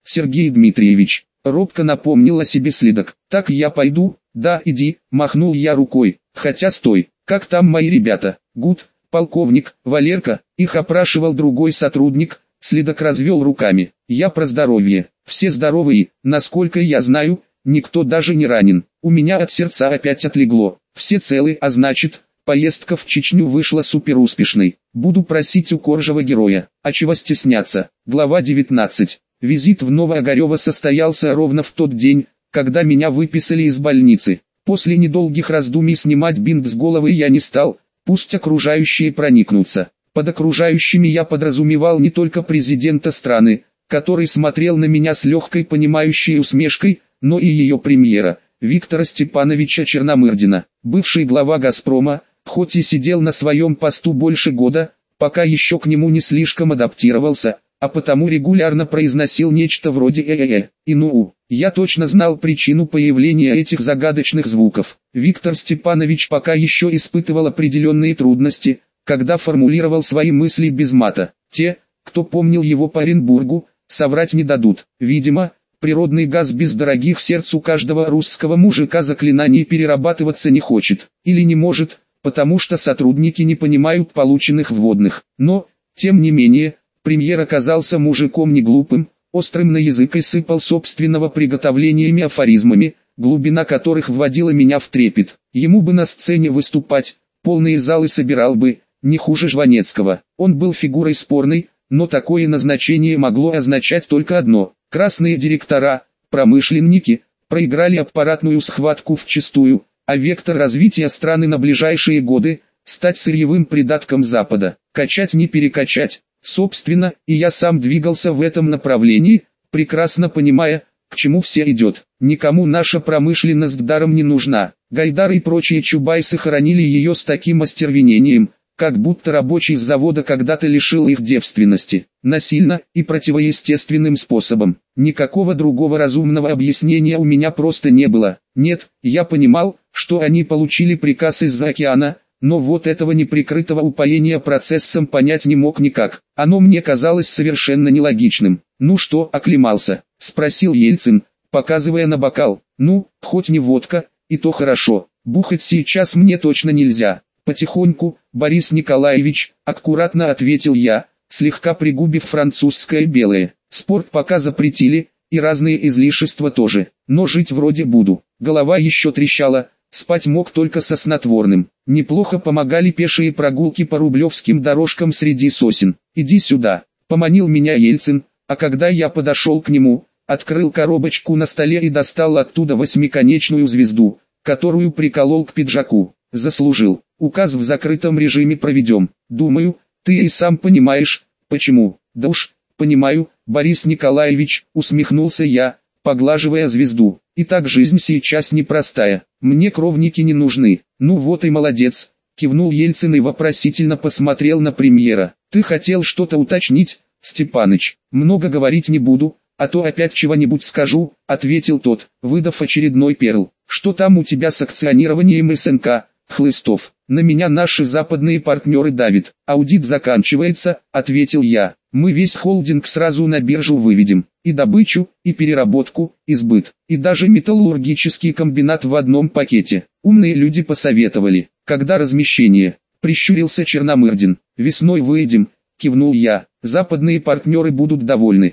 Сергей Дмитриевич. Робко напомнил о себе следак. Так я пойду? Да, иди, махнул я рукой. Хотя стой, как там мои ребята? Гуд, полковник, Валерка, их опрашивал другой сотрудник. Следак развел руками. Я про здоровье. Все здоровые, насколько я знаю, никто даже не ранен. У меня от сердца опять отлегло. Все целы, а значит, поездка в Чечню вышла суперуспешной. Буду просить у Коржева героя. А чего стесняться? Глава 19. Визит в Новоогарево состоялся ровно в тот день, когда меня выписали из больницы. После недолгих раздумий снимать бинт с головы я не стал, пусть окружающие проникнутся. Под окружающими я подразумевал не только президента страны, который смотрел на меня с легкой понимающей усмешкой, но и ее премьера, Виктора Степановича Черномырдина. Бывший глава «Газпрома», хоть и сидел на своем посту больше года, пока еще к нему не слишком адаптировался, а потому регулярно произносил нечто вроде «э-э-э». И ну, я точно знал причину появления этих загадочных звуков. Виктор Степанович пока еще испытывал определенные трудности, когда формулировал свои мысли без мата. Те, кто помнил его по Оренбургу, соврать не дадут. Видимо, природный газ без дорогих сердцу каждого русского мужика заклинаний перерабатываться не хочет, или не может, потому что сотрудники не понимают полученных вводных. Но, тем не менее, премьер оказался мужиком не глупым, острым на язык и сыпал собственного приготовлениями афоризмами, глубина которых вводила меня в трепет. Ему бы на сцене выступать, полные залы собирал бы, не хуже Жванецкого. Он был фигурой спорной, но такое назначение могло означать только одно. Красные директора, промышленники, проиграли аппаратную схватку вчистую, а вектор развития страны на ближайшие годы – стать сырьевым придатком Запада. Качать не перекачать, собственно, и я сам двигался в этом направлении, прекрасно понимая, к чему все идет. Никому наша промышленность даром не нужна. Гайдар и прочие чубайсы хоронили ее с таким остервенением, как будто рабочий с завода когда-то лишил их девственности, насильно и противоестественным способом. Никакого другого разумного объяснения у меня просто не было. Нет, я понимал, что они получили приказ из-за океана, но вот этого неприкрытого упоения процессом понять не мог никак. Оно мне казалось совершенно нелогичным. «Ну что, оклемался?» – спросил Ельцин, показывая на бокал. «Ну, хоть не водка, и то хорошо. Бухать сейчас мне точно нельзя». «Потихоньку, Борис Николаевич», — аккуратно ответил я, слегка пригубив французское белое. «Спорт пока запретили, и разные излишества тоже, но жить вроде буду». Голова еще трещала, спать мог только со снотворным. Неплохо помогали пешие прогулки по рублевским дорожкам среди сосен. «Иди сюда», — поманил меня Ельцин, а когда я подошел к нему, открыл коробочку на столе и достал оттуда восьмиконечную звезду, которую приколол к пиджаку. «Заслужил. Указ в закрытом режиме проведем. Думаю, ты и сам понимаешь, почему». «Да уж, понимаю, Борис Николаевич», усмехнулся я, поглаживая звезду. «Итак, жизнь сейчас непростая. Мне кровники не нужны». «Ну вот и молодец», кивнул Ельцин и вопросительно посмотрел на премьера. «Ты хотел что-то уточнить, Степаныч?» «Много говорить не буду, а то опять чего-нибудь скажу», ответил тот, выдав очередной перл. «Что там у тебя с акционированием СНК, Хлыстов?» «На меня наши западные партнеры давят. Аудит заканчивается», — ответил я. «Мы весь холдинг сразу на биржу выведем. И добычу, и переработку, и сбыт, и даже металлургический комбинат в одном пакете. Умные люди посоветовали. Когда размещение?» — прищурился Черномырдин. «Весной выйдем», — кивнул я. «Западные партнеры будут довольны.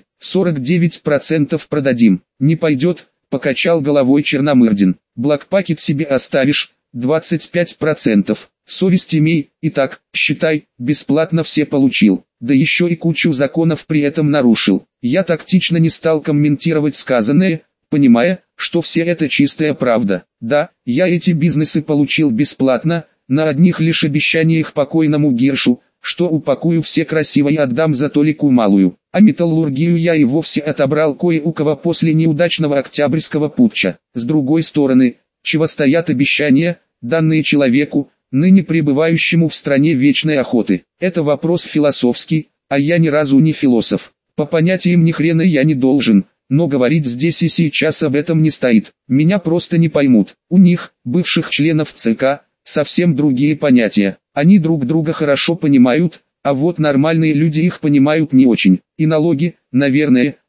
49% продадим». «Не пойдет», — покачал головой Черномырдин. «Блокпакет себе оставишь». 25%. Совесть имей, и так, считай, бесплатно все получил. Да еще и кучу законов при этом нарушил. Я тактично не стал комментировать сказанное, понимая, что все это чистая правда. Да, я эти бизнесы получил бесплатно, на одних лишь обещаниях покойному Гиршу, что упакую все красиво и отдам за толику малую. А металлургию я и вовсе отобрал кое у кого после неудачного октябрьского путча. С другой стороны, чего стоят обещания, данные человеку, ныне пребывающему в стране вечной охоты? Это вопрос философский, а я ни разу не философ. По понятиям ни хрена я не должен, но говорить здесь и сейчас об этом не стоит. Меня просто не поймут. У них, бывших членов ЦК, совсем другие понятия. Они друг друга хорошо понимают, а вот нормальные люди их понимают не очень. И налоги, наверное,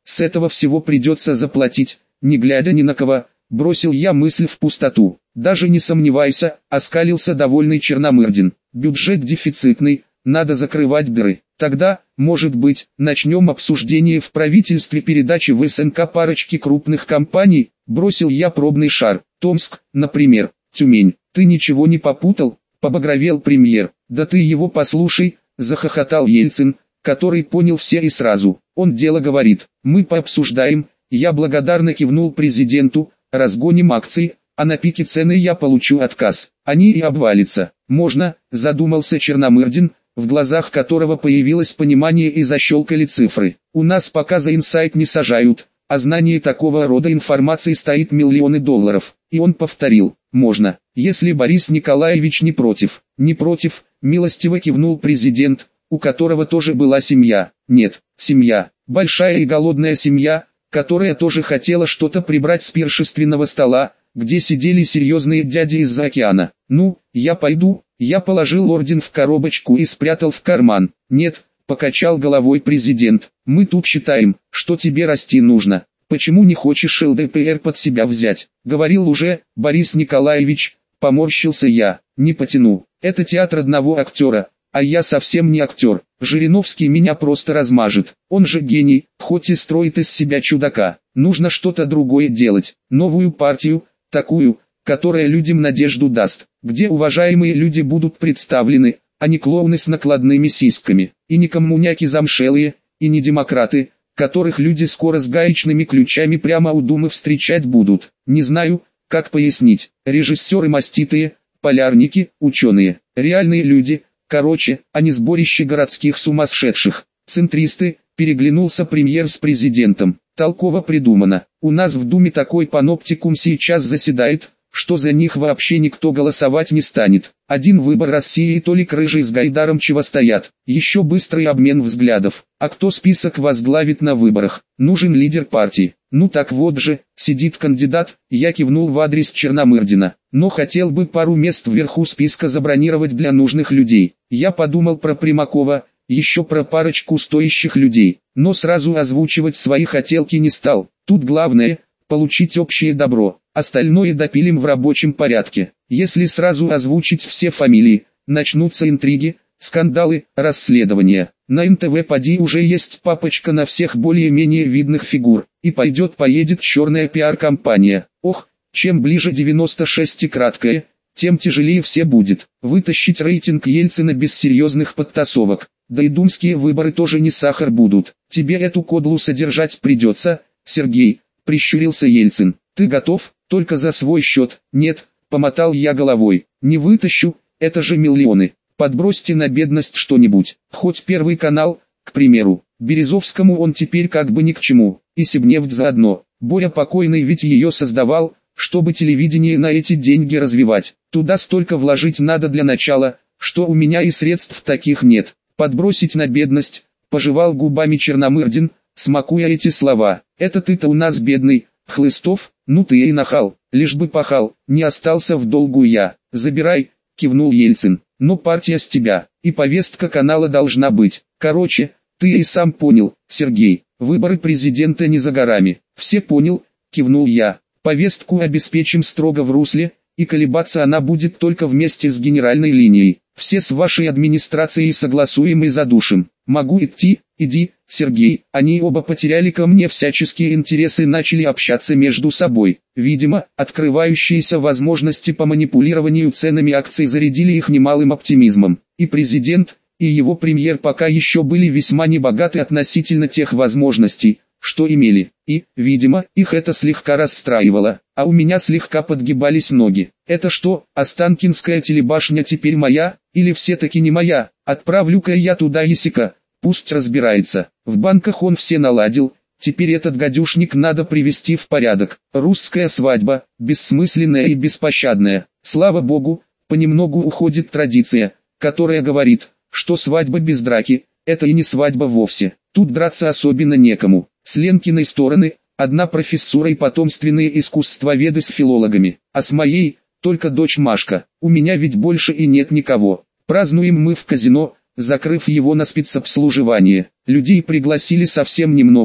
с этого всего придется заплатить, не глядя ни на кого, бросил я мысль в пустоту. Даже не сомневайся, оскалился довольный Черномырдин. Бюджет дефицитный, надо закрывать дыры. Тогда, может быть, начнем обсуждение в правительстве передачи в СНК парочки крупных компаний, бросил я пробный шар. Томск, например, Тюмень. Ты ничего не попутал? Побагровел премьер. Да ты его послушай, захохотал Ельцин, который понял все и сразу. Он дело говорит, мы пообсуждаем. Я благодарно кивнул президенту, разгоним акции, а на пике цены я получу отказ. Они и обвалятся. Можно, задумался Черномырдин, в глазах которого появилось понимание и защелкали цифры. У нас пока за инсайт не сажают, а знание такого рода информации стоит миллионы долларов. И он повторил, можно, если Борис Николаевич не против. Не против, милостиво кивнул президент, у которого тоже была семья. Нет, семья, большая и голодная семья, которая тоже хотела что-то прибрать с пиршественного стола, где сидели серьезные дяди из-за океана. Ну, я пойду, я положил орден в коробочку и спрятал в карман. Нет, покачал головой президент, мы тут считаем, что тебе расти нужно. Почему не хочешь ЛДПР под себя взять? Говорил уже, Борис Николаевич, поморщился я, не потяну. Это театр одного актера, а я совсем не актер. Жириновский меня просто размажет. Он же гений, хоть и строит из себя чудака. Нужно что-то другое делать, новую партию, такую, которая людям надежду даст, где уважаемые люди будут представлены, а не клоуны с накладными сиськами, и не коммуняки замшелые, и не демократы, которых люди скоро с гаечными ключами прямо у Думы встречать будут. Не знаю, как пояснить, режиссеры маститые, полярники, ученые, реальные люди, короче, а не сборище городских сумасшедших. Центристы, переглянулся премьер с президентом. Толково придумано. У нас в Думе такой паноптикум сейчас заседает, что за них вообще никто голосовать не станет. Один выбор России и Толик Рыжий с Гайдаром чего стоят. Еще быстрый обмен взглядов. А кто список возглавит на выборах? Нужен лидер партии. Ну так вот же, сидит кандидат, я кивнул в адрес Черномырдина. Но хотел бы пару мест вверху списка забронировать для нужных людей. Я подумал про Примакова, еще про парочку стоящих людей, но сразу озвучивать свои хотелки не стал. Тут главное – получить общее добро, остальное допилим в рабочем порядке. Если сразу озвучить все фамилии, начнутся интриги, скандалы, расследования. На НТВ поди уже есть папочка на всех более-менее видных фигур, и пойдет-поедет черная пиар-компания. Ох, чем ближе 96 и краткое, тем тяжелее все будет. Вытащить рейтинг Ельцина без серьезных подтасовок. Да и думские выборы тоже не сахар будут. Тебе эту кодлу содержать придется, Сергей, прищурился Ельцин. Ты готов, только за свой счет? Нет, помотал я головой. Не вытащу, это же миллионы. Подбросьте на бедность что-нибудь. Хоть Первый канал, к примеру. Березовскому он теперь как бы ни к чему. И Сибнефть заодно. Боря покойный ведь ее создавал, чтобы телевидение на эти деньги развивать. Туда столько вложить надо для начала, что у меня и средств таких нет. Подбросить на бедность, пожевал губами Черномырдин, смакуя эти слова. Это ты-то у нас бедный, Хлыстов, ну ты и нахал, лишь бы пахал, не остался в долгу я. Забирай, кивнул Ельцин, но партия с тебя, и повестка канала должна быть. Короче, ты и сам понял, Сергей, выборы президента не за горами. Все понял, кивнул я. Повестку обеспечим строго в русле, и колебаться она будет только вместе с генеральной линией. Все с вашей администрацией согласуем и задушим. Могу идти? Иди, Сергей. Они оба потеряли ко мне всяческие интересы и начали общаться между собой. Видимо, открывающиеся возможности по манипулированию ценами акций зарядили их немалым оптимизмом. И президент, и его премьер пока еще были весьма небогаты относительно тех возможностей, что имели, и, видимо, их это слегка расстраивало, а у меня слегка подгибались ноги. Это что, Останкинская телебашня теперь моя, или все-таки не моя? Отправлю-ка я туда Есика, пусть разбирается. В банках он все наладил, теперь этот гадюшник надо привести в порядок. Русская свадьба, бессмысленная и беспощадная. Слава богу, понемногу уходит традиция, которая говорит, что свадьба без драки – это и не свадьба вовсе. Тут драться особенно некому. С Ленкиной стороны, одна профессура и потомственные искусствоведы с филологами, а с моей, только дочь Машка. У меня ведь больше и нет никого. Празднуем мы в казино, закрыв его на спецобслуживание. Людей пригласили совсем немного,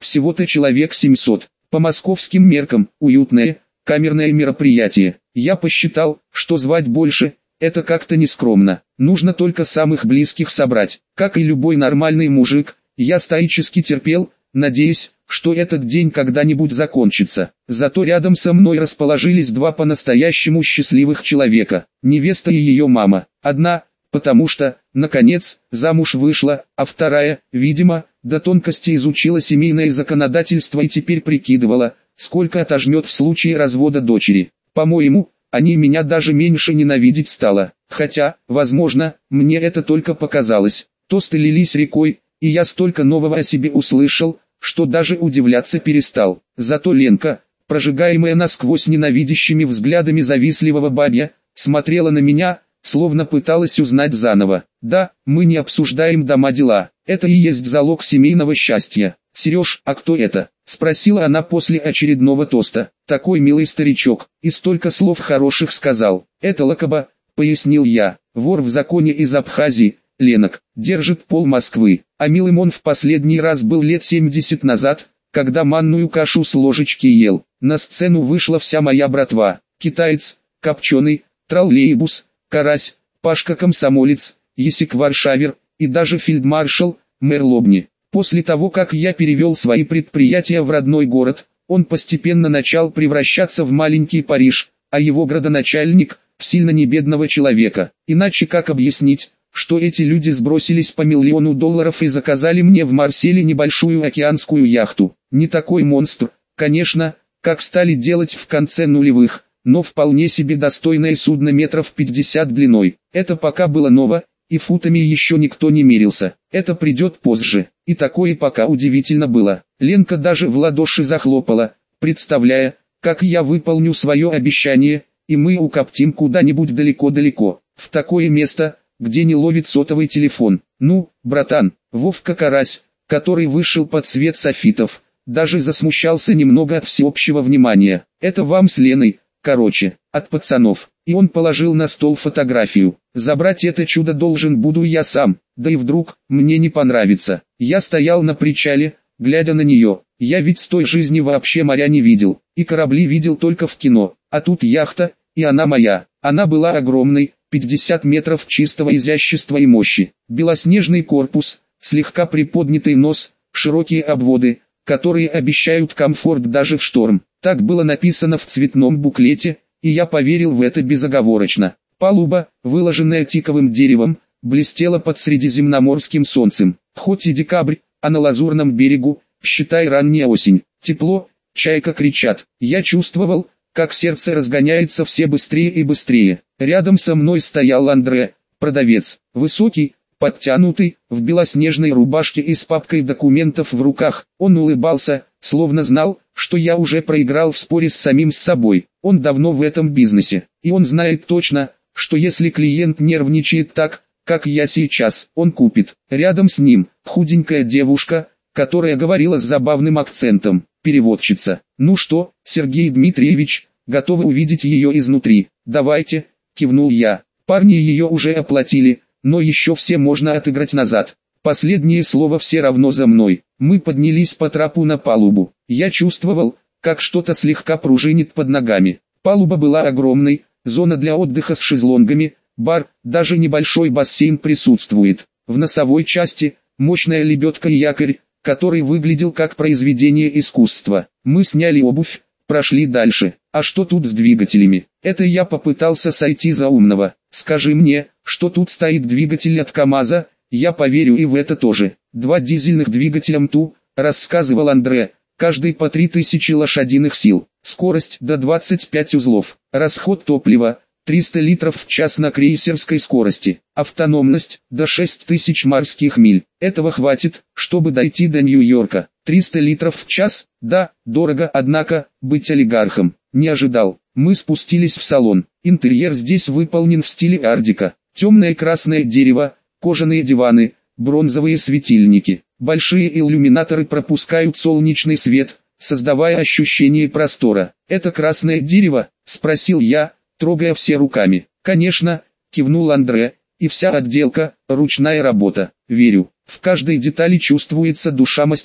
всего-то человек 700. По московским меркам, уютное, камерное мероприятие. Я посчитал, что звать больше, это как-то нескромно. Нужно только самых близких собрать. Как и любой нормальный мужик, я стоически терпел, надеясь, что этот день когда-нибудь закончится. Зато рядом со мной расположились два по-настоящему счастливых человека. Невеста и ее мама. Одна, потому что, наконец, замуж вышла, а вторая, видимо, до тонкости изучила семейное законодательство и теперь прикидывала, сколько отожмет в случае развода дочери. По-моему, они меня даже меньше ненавидеть стало. Хотя, возможно, мне это только показалось. Тосты лились рекой, и я столько нового о себе услышал, что даже удивляться перестал. Зато Ленка, прожигаемая насквозь ненавидящими взглядами завистливого бабья, смотрела на меня, словно пыталась узнать заново. Да, мы не обсуждаем дома-дела, это и есть залог семейного счастья. «Сереж, а кто это?» — спросила она после очередного тоста. «Такой милый старичок, и столько слов хороших сказал». «Это Лакоба», — пояснил я, — «вор в законе из Абхазии, Ленок, держит пол Москвы. А милым он в последний раз был лет 70 назад, когда манную кашу с ложечки ел. На сцену вышла вся моя братва. Китаец, Копченый, Троллейбус, Карась, Пашка Комсомолец, Есик Варшавер и даже фельдмаршал, мэр Лобни. После того, как я перевел свои предприятия в родной город, он постепенно начал превращаться в маленький Париж, а его градоначальник – в сильно небедного человека. Иначе как объяснить, что эти люди сбросились по $1 миллион и заказали мне в Марселе небольшую океанскую яхту? Не такой монстр, конечно, как стали делать в конце нулевых, но вполне себе достойное судно метров 50 длиной. Это пока было ново, и футами еще никто не мерился. Это придет позже. И такое пока удивительно было. Ленка даже в ладоши захлопала, представляя, как я выполню свое обещание, и мы укоптим куда-нибудь далеко-далеко, в такое место, где не ловит сотовый телефон. Ну, братан, Вовка Карась, который вышел под свет софитов, даже засмущался немного от всеобщего внимания. Это вам с Леной, короче, от пацанов. И он положил на стол фотографию. Забрать это чудо должен буду я сам, да и вдруг, мне не понравится. Я стоял на причале, глядя на нее. Я ведь с той жизни вообще моря не видел, и корабли видел только в кино. А тут яхта, и она моя. Она была огромной, 50 метров чистого изящества и мощи. Белоснежный корпус, слегка приподнятый нос, широкие обводы, которые обещают комфорт даже в шторм. Так было написано в цветном буклете, и я поверил в это безоговорочно. Палуба, выложенная тиковым деревом, блестела под средиземноморским солнцем. Хоть и декабрь, а на лазурном берегу, считай ранняя осень. Тепло, чайка кричат. Я чувствовал, как сердце разгоняется все быстрее и быстрее. Рядом со мной стоял Андре, продавец, высокий, подтянутый, в белоснежной рубашке и с папкой документов в руках. Он улыбался, словно знал, что я уже проиграл в споре с самим собой. Он давно в этом бизнесе, и он знает точно, что если клиент нервничает так, как я сейчас, он купит. Рядом с ним худенькая девушка, которая говорила с забавным акцентом, переводчица. «Ну что, Сергей Дмитриевич, готовы увидеть ее изнутри?» «Давайте», кивнул я. «Парни ее уже оплатили, но еще все можно отыграть назад. Последнее слово все равно за мной». Мы поднялись по трапу на палубу. Я чувствовал, как что-то слегка пружинит под ногами. Палуба была огромной, зона для отдыха с шезлонгами, бар, даже небольшой бассейн присутствует. В носовой части мощная лебедка и якорь, который выглядел как произведение искусства. Мы сняли обувь, прошли дальше. А что тут с двигателями? Это я попытался сойти за умного. Скажи мне, что тут стоит двигатель от КамАЗа, я поверю и в это тоже. 2 дизельных двигателя МТУ, рассказывал Андре, каждый по 3000 лошадиных сил. Скорость до 25 узлов. Расход топлива 300 литров в час на крейсерской скорости. Автономность до 6000 морских миль. Этого хватит, чтобы дойти до Нью-Йорка. 300 литров в час? Да, дорого, однако, быть олигархом не ожидал. Мы спустились в салон. Интерьер здесь выполнен в стиле ар-деко. Темное красное дерево, кожаные диваны, бронзовые светильники. Большие иллюминаторы пропускают солнечный свет, создавая ощущение простора. «Это красное дерево?» – спросил я, трогая все руками. «Конечно», – кивнул Андре, – «и вся отделка – ручная работа. Верю, в каждой детали чувствуется душа мастера.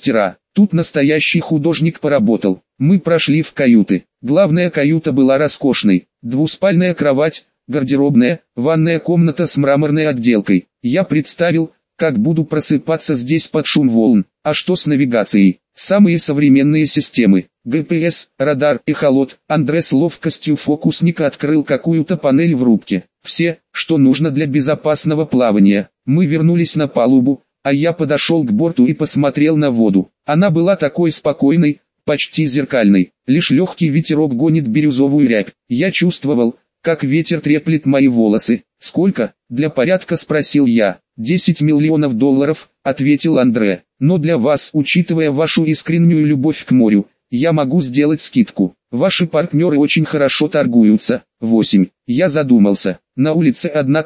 Тут настоящий художник поработал. Мы прошли в каюты. Главная каюта была роскошной. Двуспальная кровать, гардеробная, ванная комната с мраморной отделкой. Я представил, как буду просыпаться здесь под шум волн. А что с навигацией? Самые современные системы. ГПС, радар, эхолот. Андре с ловкостью фокусника открыл какую-то панель в рубке. Все, что нужно для безопасного плавания. Мы вернулись на палубу, а я подошел к борту и посмотрел на воду. Она была такой спокойной, почти зеркальной. Лишь легкий ветерок гонит бирюзовую рябь. Я чувствовал, как ветер треплет мои волосы. «Сколько?» — для порядка спросил я. $10 миллионов, ответил Андре. «Но для вас, учитывая вашу искреннюю любовь к морю, я могу сделать скидку. Ваши партнеры очень хорошо торгуются». 8. Я задумался. На улице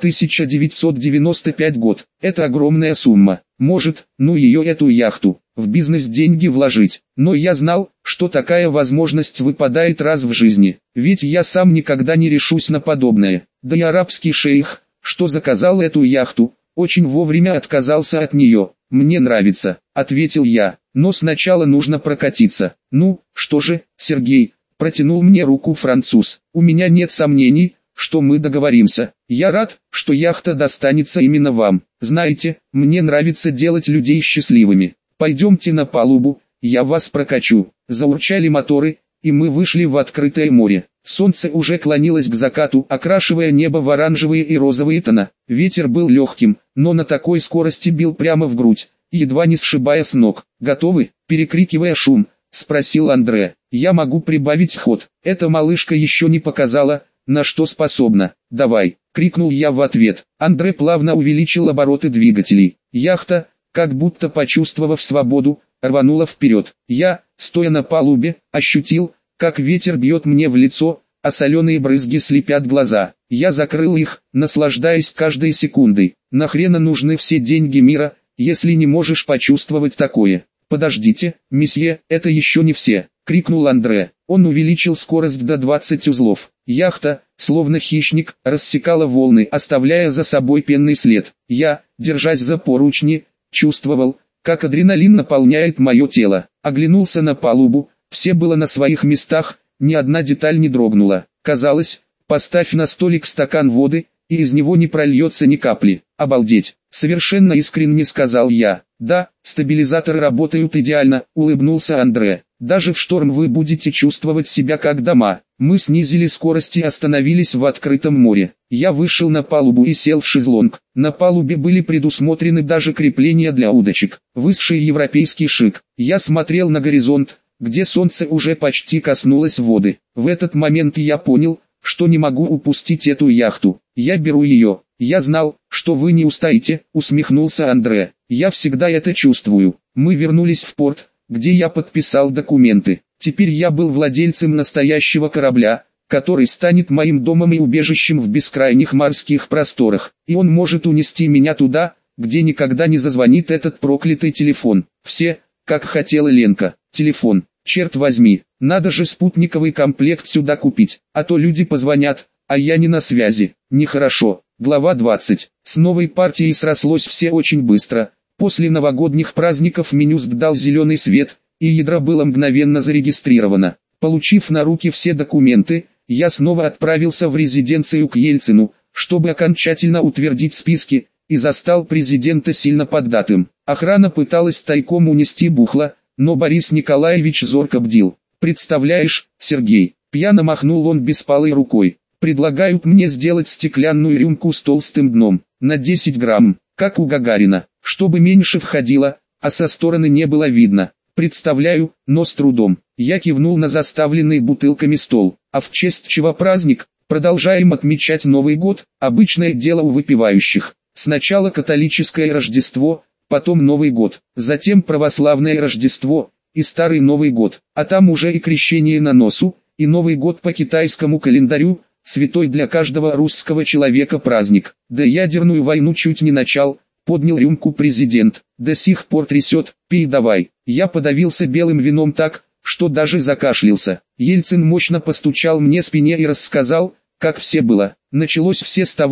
1995 год. Это огромная сумма. Может, ее эту яхту, в бизнес деньги вложить. Но я знал, что такая возможность выпадает раз в жизни. Ведь я сам никогда не решусь на подобное. Да и арабский шейх, что заказал эту яхту, очень вовремя отказался от нее. «Мне нравится», — ответил я, — «но сначала нужно прокатиться». «Ну, что же, Сергей?» — протянул мне руку француз. «У меня нет сомнений, что мы договоримся. Я рад, что яхта достанется именно вам. Знаете, мне нравится делать людей счастливыми. Пойдемте на палубу, я вас прокачу». Заурчали моторы, и мы вышли в открытое море. Солнце уже клонилось к закату, окрашивая небо в оранжевые и розовые тона. Ветер был легким, но на такой скорости бил прямо в грудь, едва не сшибая с ног. «Готовы?» — перекрикивая шум, спросил Андре. «Я могу прибавить ход. Эта малышка еще не показала, на что способна. Давай!» — крикнул я в ответ. Андре плавно увеличил обороты двигателей. Яхта, как будто почувствовав свободу, рванула вперед. Я, стоя на палубе, ощутил, как ветер бьет мне в лицо, а соленые брызги слепят глаза. Я закрыл их, наслаждаясь каждой секундой. Нахрена нужны все деньги мира, если не можешь почувствовать такое? «Подождите, месье, это еще не все!» — крикнул Андре. Он увеличил скорость до 20 узлов. Яхта, словно хищник, рассекала волны, оставляя за собой пенный след. Я, держась за поручни, чувствовал, как адреналин наполняет мое тело. Оглянулся на палубу, все было на своих местах, ни одна деталь не дрогнула. Казалось, поставь на столик стакан воды, и из него не прольется ни капли. «Обалдеть!» — совершенно искренне сказал я. «Да, стабилизаторы работают идеально», — улыбнулся Андре. «Даже в шторм вы будете чувствовать себя как дома». Мы снизили скорость и остановились в открытом море. Я вышел на палубу и сел в шезлонг. На палубе были предусмотрены даже крепления для удочек. Высший европейский шик. Я смотрел на горизонт, где солнце уже почти коснулось воды. В этот момент я понял, что не могу упустить эту яхту. Я беру ее. «Я знал, что вы не устоите», — усмехнулся Андре. «Я всегда это чувствую». Мы вернулись в порт, где я подписал документы. Теперь я был владельцем настоящего корабля, который станет моим домом и убежищем в бескрайних морских просторах. И он может унести меня туда, где никогда не зазвонит этот проклятый телефон. Все, как хотела Ленка. Телефон. Черт возьми, надо же спутниковый комплект сюда купить, а то люди позвонят, а я не на связи. Нехорошо. Глава 20. С новой партией срослось все очень быстро. После новогодних праздников Минюск дал зеленый свет, и ядро было мгновенно зарегистрировано. Получив на руки все документы, я снова отправился в резиденцию к Ельцину, чтобы окончательно утвердить списки, и застал президента сильно поддатым. Охрана пыталась тайком унести бухло, но Борис Николаевич зорко бдил. «Представляешь, Сергей», — пьяно махнул он беспалой рукой, — «предлагают мне сделать стеклянную рюмку с толстым дном, на 10 грамм, как у Гагарина, чтобы меньше входило, а со стороны не было видно. Представляю, но с трудом». Я кивнул на заставленный бутылками стол. «А в честь чего праздник? Продолжаем отмечать Новый год, обычное дело у выпивающих. Сначала католическое Рождество, потом Новый год, затем православное Рождество и Старый Новый год, а там уже и крещение на носу, и Новый год по китайскому календарю, святой для каждого русского человека праздник. Да ядерную войну чуть не начал», — поднял рюмку президент. «До сих пор трясет, пей давай». Я подавился белым вином так, что даже закашлялся. Ельцин мощно постучал мне спине и рассказал, как все было. Началось все с того,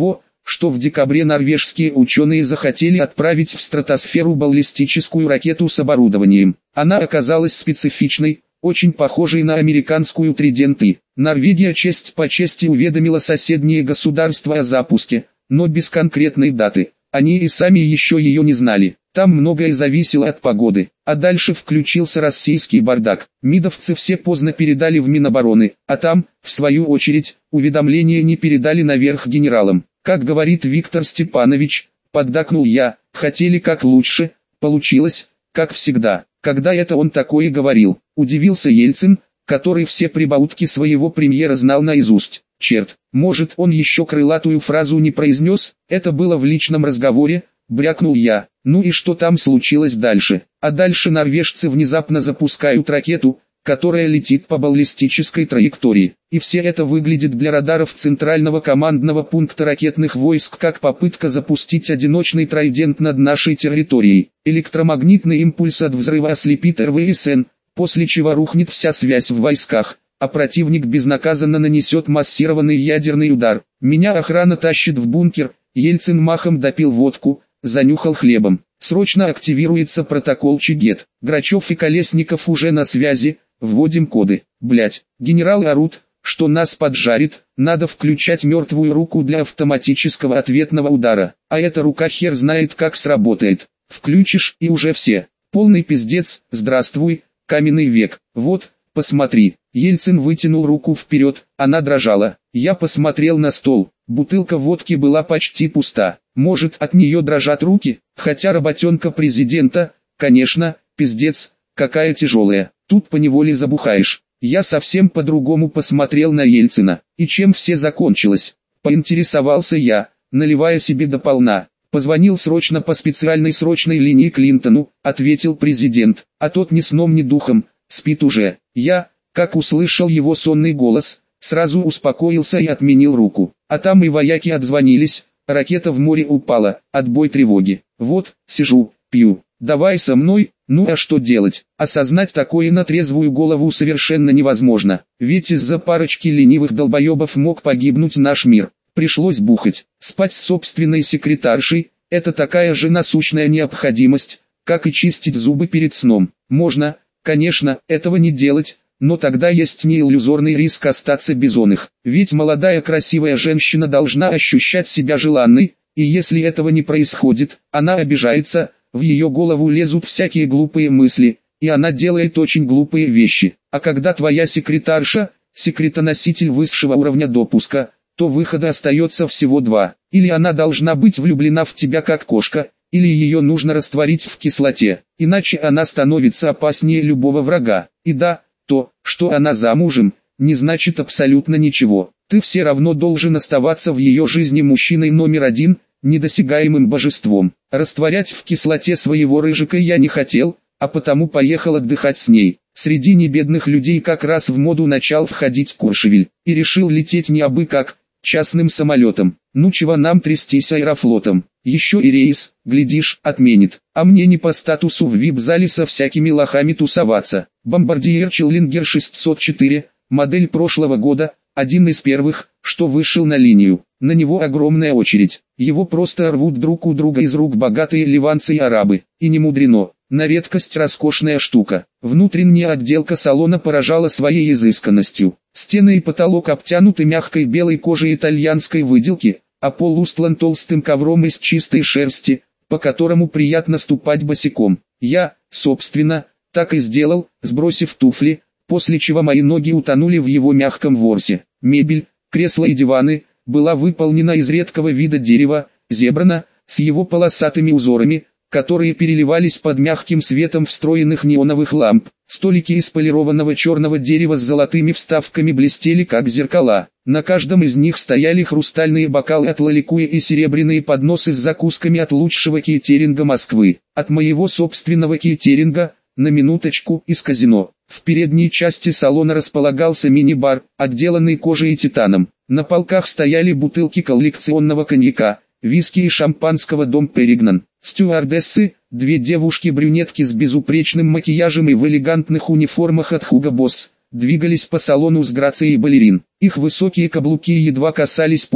что в декабре норвежские ученые захотели отправить в стратосферу баллистическую ракету с оборудованием. Она оказалась специфичной, очень похожей на американскую «Тридент-И». Норвегия честь по чести уведомила соседние государства о запуске, но без конкретной даты. Они и сами еще ее не знали. Там многое зависело от погоды. А дальше включился российский бардак. МИДовцы все поздно передали в Минобороны, а там, в свою очередь, уведомления не передали наверх генералам. Как говорит Виктор Степанович, поддакнул я, хотели как лучше, получилось, как всегда. Когда это он такое говорил, удивился Ельцин, который все прибаутки своего премьера знал наизусть. Черт, может он еще крылатую фразу не произнес, это было в личном разговоре, брякнул я. Ну и что там случилось дальше? А дальше норвежцы внезапно запускают ракету, которая летит по баллистической траектории. И все это выглядит для радаров Центрального командного пункта ракетных войск как попытка запустить одиночный трайдент над нашей территорией. Электромагнитный импульс от взрыва ослепит РВСН, после чего рухнет вся связь в войсках, а противник безнаказанно нанесет массированный ядерный удар. Меня охрана тащит в бункер, Ельцин махом допил водку, занюхал хлебом. Срочно активируется протокол Чигет. Грачев и Колесников уже на связи, вводим коды. Блять, генералы орут, что нас поджарит, надо включать мертвую руку для автоматического ответного удара. А эта рука хер знает как сработает. Включишь и уже все. Полный пиздец, здравствуй, каменный век. Вот, посмотри. Ельцин вытянул руку вперед, она дрожала. Я посмотрел на стол, бутылка водки была почти пуста. Может, от нее дрожат руки? Хотя работенка президента, конечно, пиздец, какая тяжелая. Тут поневоле забухаешь. Я совсем по-другому посмотрел на Ельцина. И чем все закончилось? Поинтересовался я, наливая себе дополна. Позвонил срочно по специальной срочной линии Клинтону, ответил президент. А тот ни сном ни духом, спит уже. Я, как услышал его сонный голос, сразу успокоился и отменил руку. А там и вояки отзвонились, ракета в море упала, отбой тревоги. Вот, сижу, пью. Давай со мной, ну а что делать? Осознать такое на трезвую голову совершенно невозможно. Ведь из-за парочки ленивых долбоебов мог погибнуть наш мир. Пришлось бухать. Спать с собственной секретаршей – это такая же насущная необходимость, как и чистить зубы перед сном. Можно, конечно, этого не делать, но тогда есть неиллюзорный риск остаться без оных. Ведь молодая красивая женщина должна ощущать себя желанной, и если этого не происходит, она обижается, в ее голову лезут всякие глупые мысли, и она делает очень глупые вещи. А когда твоя секретарша – секретоноситель высшего уровня допуска, то выхода остается всего два. Или она должна быть влюблена в тебя как кошка, или ее нужно растворить в кислоте, иначе она становится опаснее любого врага. И да, то, что она замужем, не значит абсолютно ничего. Ты все равно должен оставаться в ее жизни мужчиной номер один, недосягаемым божеством. Растворять в кислоте своего рыжика я не хотел, а потому поехал отдыхать с ней. Среди небедных людей как раз в моду начал входить Куршевель, и решил лететь не абы как, частным самолетом. Ну чего нам трястись аэрофлотом, еще и рейс, глядишь, отменит. А мне не по статусу в вип-зале со всякими лохами тусоваться. Бомбардиер Челленджер 604, модель прошлого года, один из первых, что вышел на линию. На него огромная очередь. Его просто рвут друг у друга из рук богатые ливанцы и арабы. И не мудрено. На редкость роскошная штука. Внутренняя отделка салона поражала своей изысканностью. Стены и потолок обтянуты мягкой белой кожей итальянской выделки, а пол устлан толстым ковром из чистой шерсти, по которому приятно ступать босиком. Я, собственно, так и сделал, сбросив туфли, после чего мои ноги утонули в его мягком ворсе. Мебель, кресла и диваны, была выполнена из редкого вида дерева, зебрана, с его полосатыми узорами, которые переливались под мягким светом встроенных неоновых ламп. Столики из полированного черного дерева с золотыми вставками блестели как зеркала. На каждом из них стояли хрустальные бокалы от Лаликуя и серебряные подносы с закусками от лучшего кейтеринга Москвы. От моего собственного кейтеринга, на минуточку, из казино. В передней части салона располагался мини-бар, отделанный кожей и титаном. На полках стояли бутылки коллекционного коньяка, виски и шампанского Дом Перигнан. Стюардессы, две девушки-брюнетки с безупречным макияжем и в элегантных униформах от Hugo Boss, двигались по салону с грацией балерин. Их высокие каблуки едва касались пола,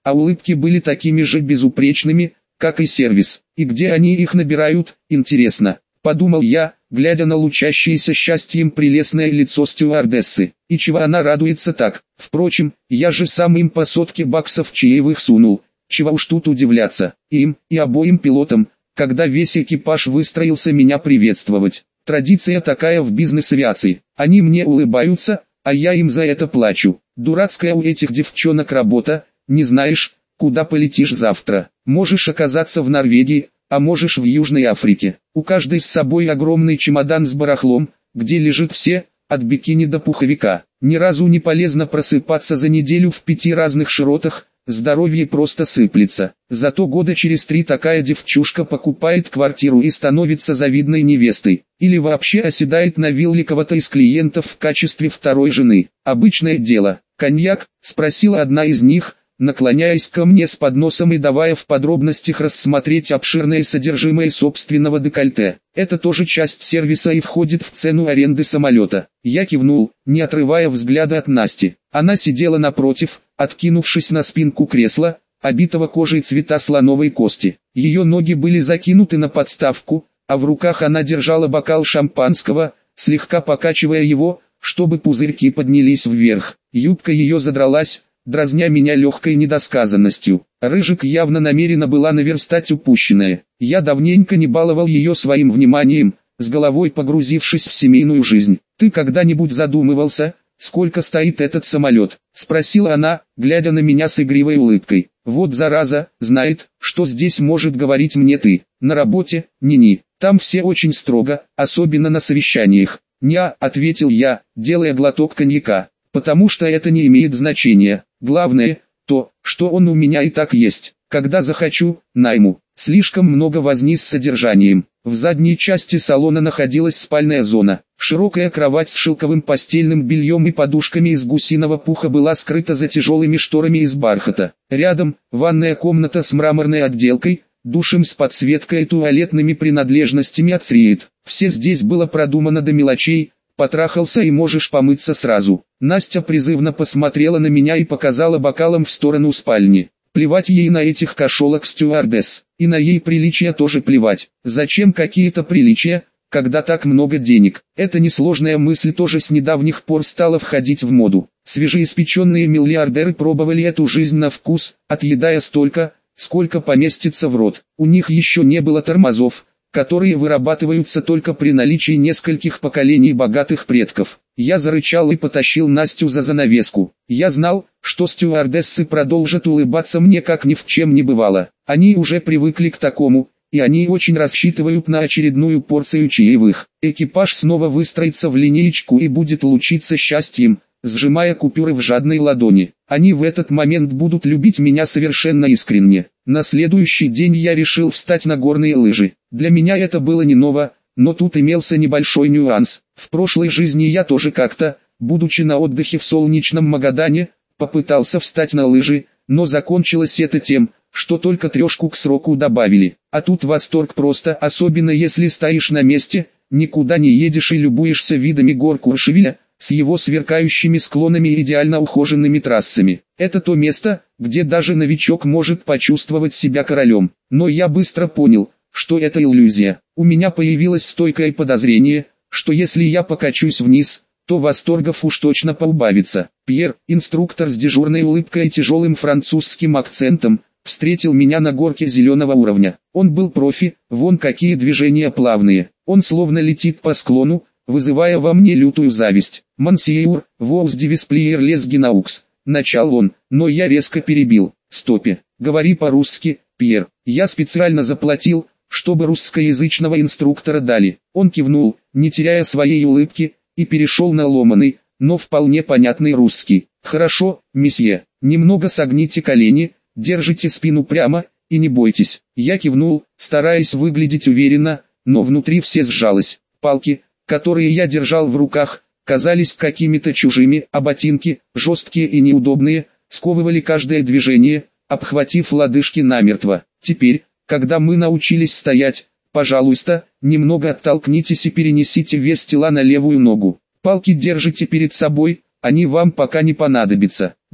а улыбки были такими же безупречными, как и сервис. И где они их набирают, интересно, подумал я, глядя на лучащееся счастьем прелестное лицо стюардессы. И чего она радуется так? Впрочем, я же сам им по $100 чаевых сунул. Чего уж тут удивляться, им, и обоим пилотам, когда весь экипаж выстроился меня приветствовать. Традиция такая в бизнес-авиации. Они мне улыбаются, а я им за это плачу. Дурацкая у этих девчонок работа, не знаешь, куда полетишь завтра. Можешь оказаться в Норвегии, а можешь в Южной Африке. У каждой с собой огромный чемодан с барахлом, где лежит все, от бикини до пуховика. Ни разу не полезно просыпаться за неделю в 5 разных широтах, здоровье просто сыплется. Зато года через 3 такая девчушка покупает квартиру и становится завидной невестой. Или вообще оседает на вилле кого-то из клиентов в качестве второй жены. Обычное дело. «Коньяк?» – спросила одна из них, наклоняясь ко мне с подносом и давая в подробностях рассмотреть обширное содержимое собственного декольте. Это тоже часть сервиса и входит в цену аренды самолета. Я кивнул, не отрывая взгляда от Насти. Она сидела напротив, откинувшись на спинку кресла, обитого кожей цвета слоновой кости. Ее ноги были закинуты на подставку, а в руках она держала бокал шампанского, слегка покачивая его, чтобы пузырьки поднялись вверх. Юбка ее задралась, дразня меня легкой недосказанностью. Рыжик явно намерена была наверстать упущенное. Я давненько не баловал ее своим вниманием, с головой погрузившись в семейную жизнь. «Ты когда-нибудь задумывался, сколько стоит этот самолет?» — спросила она, глядя на меня с игривой улыбкой. «Вот зараза, знает, что здесь может говорить мне ты. На работе, ни-ни, там все очень строго, особенно на совещаниях». «Ня», — ответил я, делая глоток коньяка, «потому что это не имеет значения. Главное, то, что он у меня и так есть. Когда захочу, найму». Слишком много возни с содержанием. В задней части салона находилась спальная зона. Широкая кровать с шелковым постельным бельем и подушками из гусиного пуха была скрыта за тяжелыми шторами из бархата. Рядом, ванная комната с мраморной отделкой, душем с подсветкой и туалетными принадлежностями от Сриет. Все здесь было продумано до мелочей, потрахался и можешь помыться сразу. Настя призывно посмотрела на меня и показала бокалом в сторону спальни. Плевать ей на этих кошелок стюардесс, и на ей приличия тоже плевать. Зачем какие-то приличия, когда так много денег? Эта несложная мысль тоже с недавних пор стала входить в моду. Свежеиспеченные миллиардеры пробовали эту жизнь на вкус, отъедая столько, сколько поместится в рот. У них еще не было тормозов, которые вырабатываются только при наличии нескольких поколений богатых предков. Я зарычал и потащил Настю за занавеску. Я знал, что стюардессы продолжат улыбаться мне как ни в чем не бывало. Они уже привыкли к такому, и они очень рассчитывают на очередную порцию чаевых. Экипаж снова выстроится в линеечку и будет лучиться счастьем, сжимая купюры в жадной ладони. Они в этот момент будут любить меня совершенно искренне. На следующий день я решил встать на горные лыжи. Для меня это было не ново, но тут имелся небольшой нюанс. В прошлой жизни я тоже как-то, будучи на отдыхе в солнечном Магадане, попытался встать на лыжи, но закончилось это тем, что только 3 к сроку добавили. А тут восторг просто, особенно если стоишь на месте, никуда не едешь и любуешься видами гор Куршевеля, с его сверкающими склонами и идеально ухоженными трассами. Это то место, где даже новичок может почувствовать себя королем. Но я быстро понял, что это иллюзия. У меня появилось стойкое подозрение, что если я покачусь вниз, то восторгов уж точно поубавится. Пьер, инструктор с дежурной улыбкой и тяжелым французским акцентом, встретил меня на горке зеленого уровня. Он был профи, вон какие движения плавные. Он словно летит по склону, вызывая во мне лютую зависть. «Мансьеур, воус дивисплеер лес генаукс», — начал он, но я резко перебил. «Стопе, говори по-русски, Пьер, я специально заплатил, чтобы русскоязычного инструктора дали». Он кивнул, не теряя своей улыбки, и перешел на ломаный, но вполне понятный русский. «Хорошо, месье, немного согните колени, держите спину прямо, и не бойтесь». Я кивнул, стараясь выглядеть уверенно, но внутри все сжалось. Палки, которые я держал в руках, казались какими-то чужими, а ботинки, жесткие и неудобные, сковывали каждое движение, обхватив лодыжки намертво. «Теперь, когда мы научились стоять, пожалуйста, немного оттолкнитесь и перенесите вес тела на левую ногу. Палки держите перед собой, они вам пока не понадобятся». «Да,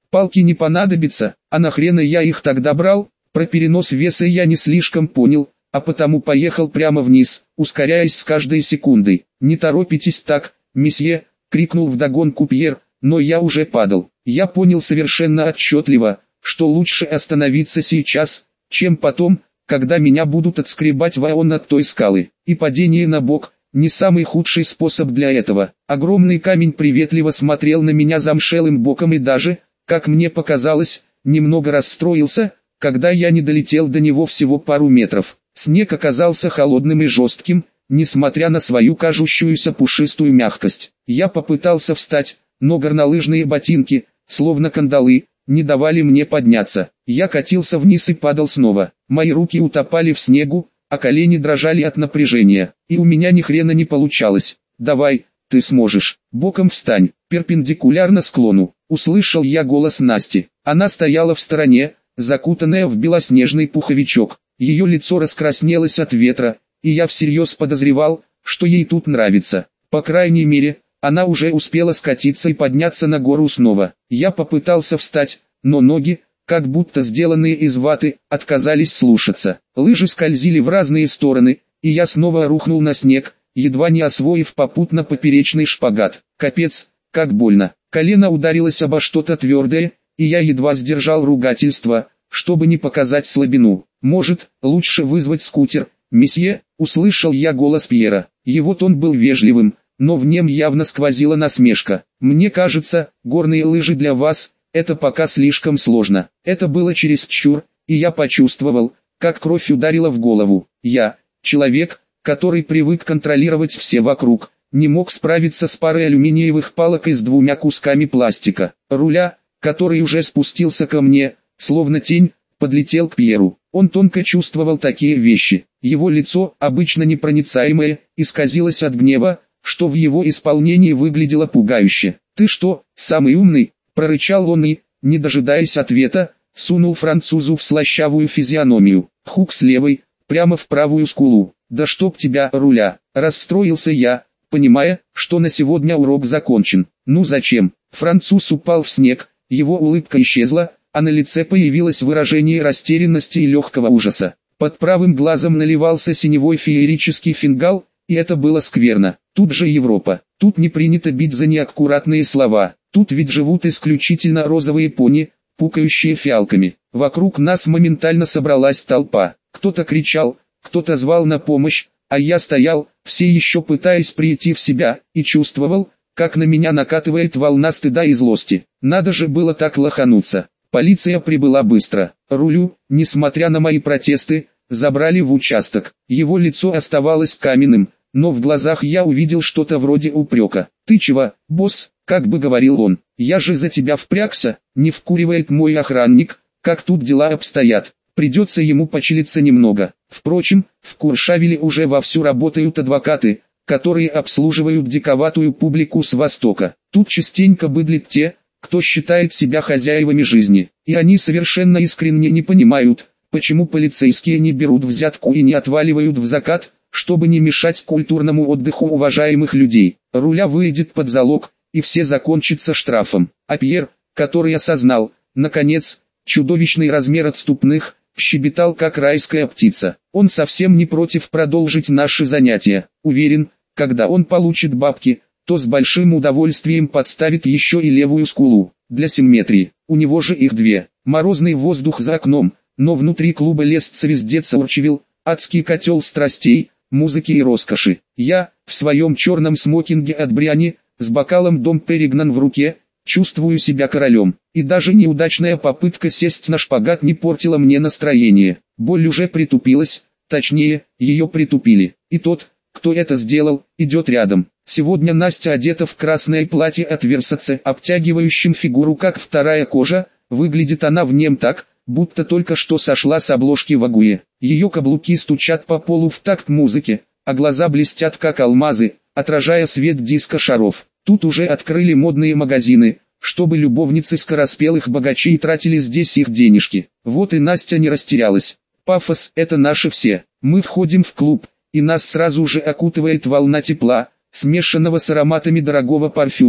Палки не понадобятся, а нахрена я их тогда брал? Про перенос веса я не слишком понял, а потому поехал прямо вниз, ускоряясь с каждой секундой. «Не торопитесь так, месье!» — крикнул вдогонку Пьер, но я уже падал. Я понял совершенно отчетливо, что лучше остановиться сейчас, чем потом, когда меня будут отскребать вон от той скалы. И падение на бок — не самый худший способ для этого. Огромный камень приветливо смотрел на меня замшелым боком и даже, как мне показалось, немного расстроился, когда я не долетел до него всего пару метров. Снег оказался холодным и жестким, несмотря на свою кажущуюся пушистую мягкость. Я попытался встать, но горнолыжные ботинки, словно кандалы, не давали мне подняться. Я катился вниз и падал снова. Мои руки утопали в снегу, а колени дрожали от напряжения. И у меня ни хрена не получалось. «Давай, ты сможешь. Боком встань, перпендикулярно склону». Услышал я голос Насти. Она стояла в стороне, закутанная в белоснежный пуховичок. Ее лицо раскраснелось от ветра, и я всерьез подозревал, что ей тут нравится. По крайней мере, она уже успела скатиться и подняться на гору снова. Я попытался встать, но ноги, как будто сделанные из ваты, отказались слушаться. Лыжи скользили в разные стороны, и я снова рухнул на снег, едва не освоив попутно поперечный шпагат. Капец, как больно. Колено ударилось обо что-то твердое, и я едва сдержал ругательство, чтобы не показать слабину. «Может, лучше вызвать скутер, месье?» — услышал я голос Пьера. Его тон был вежливым, но в нем явно сквозила насмешка. «Мне кажется, горные лыжи для вас — это пока слишком сложно». Это было чересчур, и я почувствовал, как кровь ударила в голову. Я, человек, который привык контролировать все вокруг, не мог справиться с парой алюминиевых палок и с двумя кусками пластика. Руля, который уже спустился ко мне, словно тень, подлетел к Пьеру. Он тонко чувствовал такие вещи. Его лицо, обычно непроницаемое, исказилось от гнева, что в его исполнении выглядело пугающе. «Ты что, самый умный?» – прорычал он и, не дожидаясь ответа, сунул французу в слащавую физиономию. Хук с левой, прямо в правую скулу. «Да чтоб тебя, Руля!» – расстроился я, понимая, что на сегодня урок закончен. «Ну зачем?» Француз упал в снег, его улыбка исчезла, а на лице появилось выражение растерянности и легкого ужаса. Под правым глазом наливался синевой феерический фингал, и это было скверно. Тут же Европа. Тут не принято бить за неаккуратные слова. Тут ведь живут исключительно розовые пони, пукающие фиалками. Вокруг нас моментально собралась толпа. Кто-то кричал, кто-то звал на помощь, а я стоял, все еще пытаясь прийти в себя, и чувствовал, как на меня накатывает волна стыда и злости. Надо же было так лохануться. Полиция прибыла быстро. Рулю, несмотря на мои протесты, забрали в участок. Его лицо оставалось каменным, но в глазах я увидел что-то вроде упрека. «Ты чего, босс?» — как бы говорил он. «Я же за тебя впрягся», — не вкуривает мой охранник, как тут дела обстоят. Придется ему почилиться немного. Впрочем, в Куршавеле уже вовсю работают адвокаты, которые обслуживают диковатую публику с Востока. Тут частенько быдлят те, кто считает себя хозяевами жизни, и они совершенно искренне не понимают, почему полицейские не берут взятку и не отваливают в закат, чтобы не мешать культурному отдыху уважаемых людей. Руля выйдет под залог, и все закончится штрафом. А Пьер, который осознал, наконец, чудовищный размер отступных, щебетал как райская птица. Он совсем не против продолжить наши занятия. Уверен, когда он получит бабки, то с большим удовольствием подставит еще и левую скулу. Для симметрии, у него же их две. Морозный воздух за окном, но внутри клуба лес везде цурчевил, адский котел страстей, музыки и роскоши. Я, в своем черном смокинге от Бриани, с бокалом Дом Перигнан в руке, чувствую себя королем. И даже неудачная попытка сесть на шпагат не портила мне настроение. Боль уже притупилась, точнее, ее притупили. И тот, кто это сделал, идет рядом. Сегодня Настя одета в красное платье от Versace, обтягивающим фигуру как вторая кожа. Выглядит она в нем так, будто только что сошла с обложки Вагуе. Ее каблуки стучат по полу в такт музыки, а глаза блестят как алмазы, отражая свет диско-шаров. Тут уже открыли модные магазины, чтобы любовницы скороспелых богачей тратили здесь их денежки. Вот и Настя не растерялась. Пафос – это наши все. Мы входим в клуб, и нас сразу же окутывает волна тепла, смешанного с ароматами дорогого парфюма,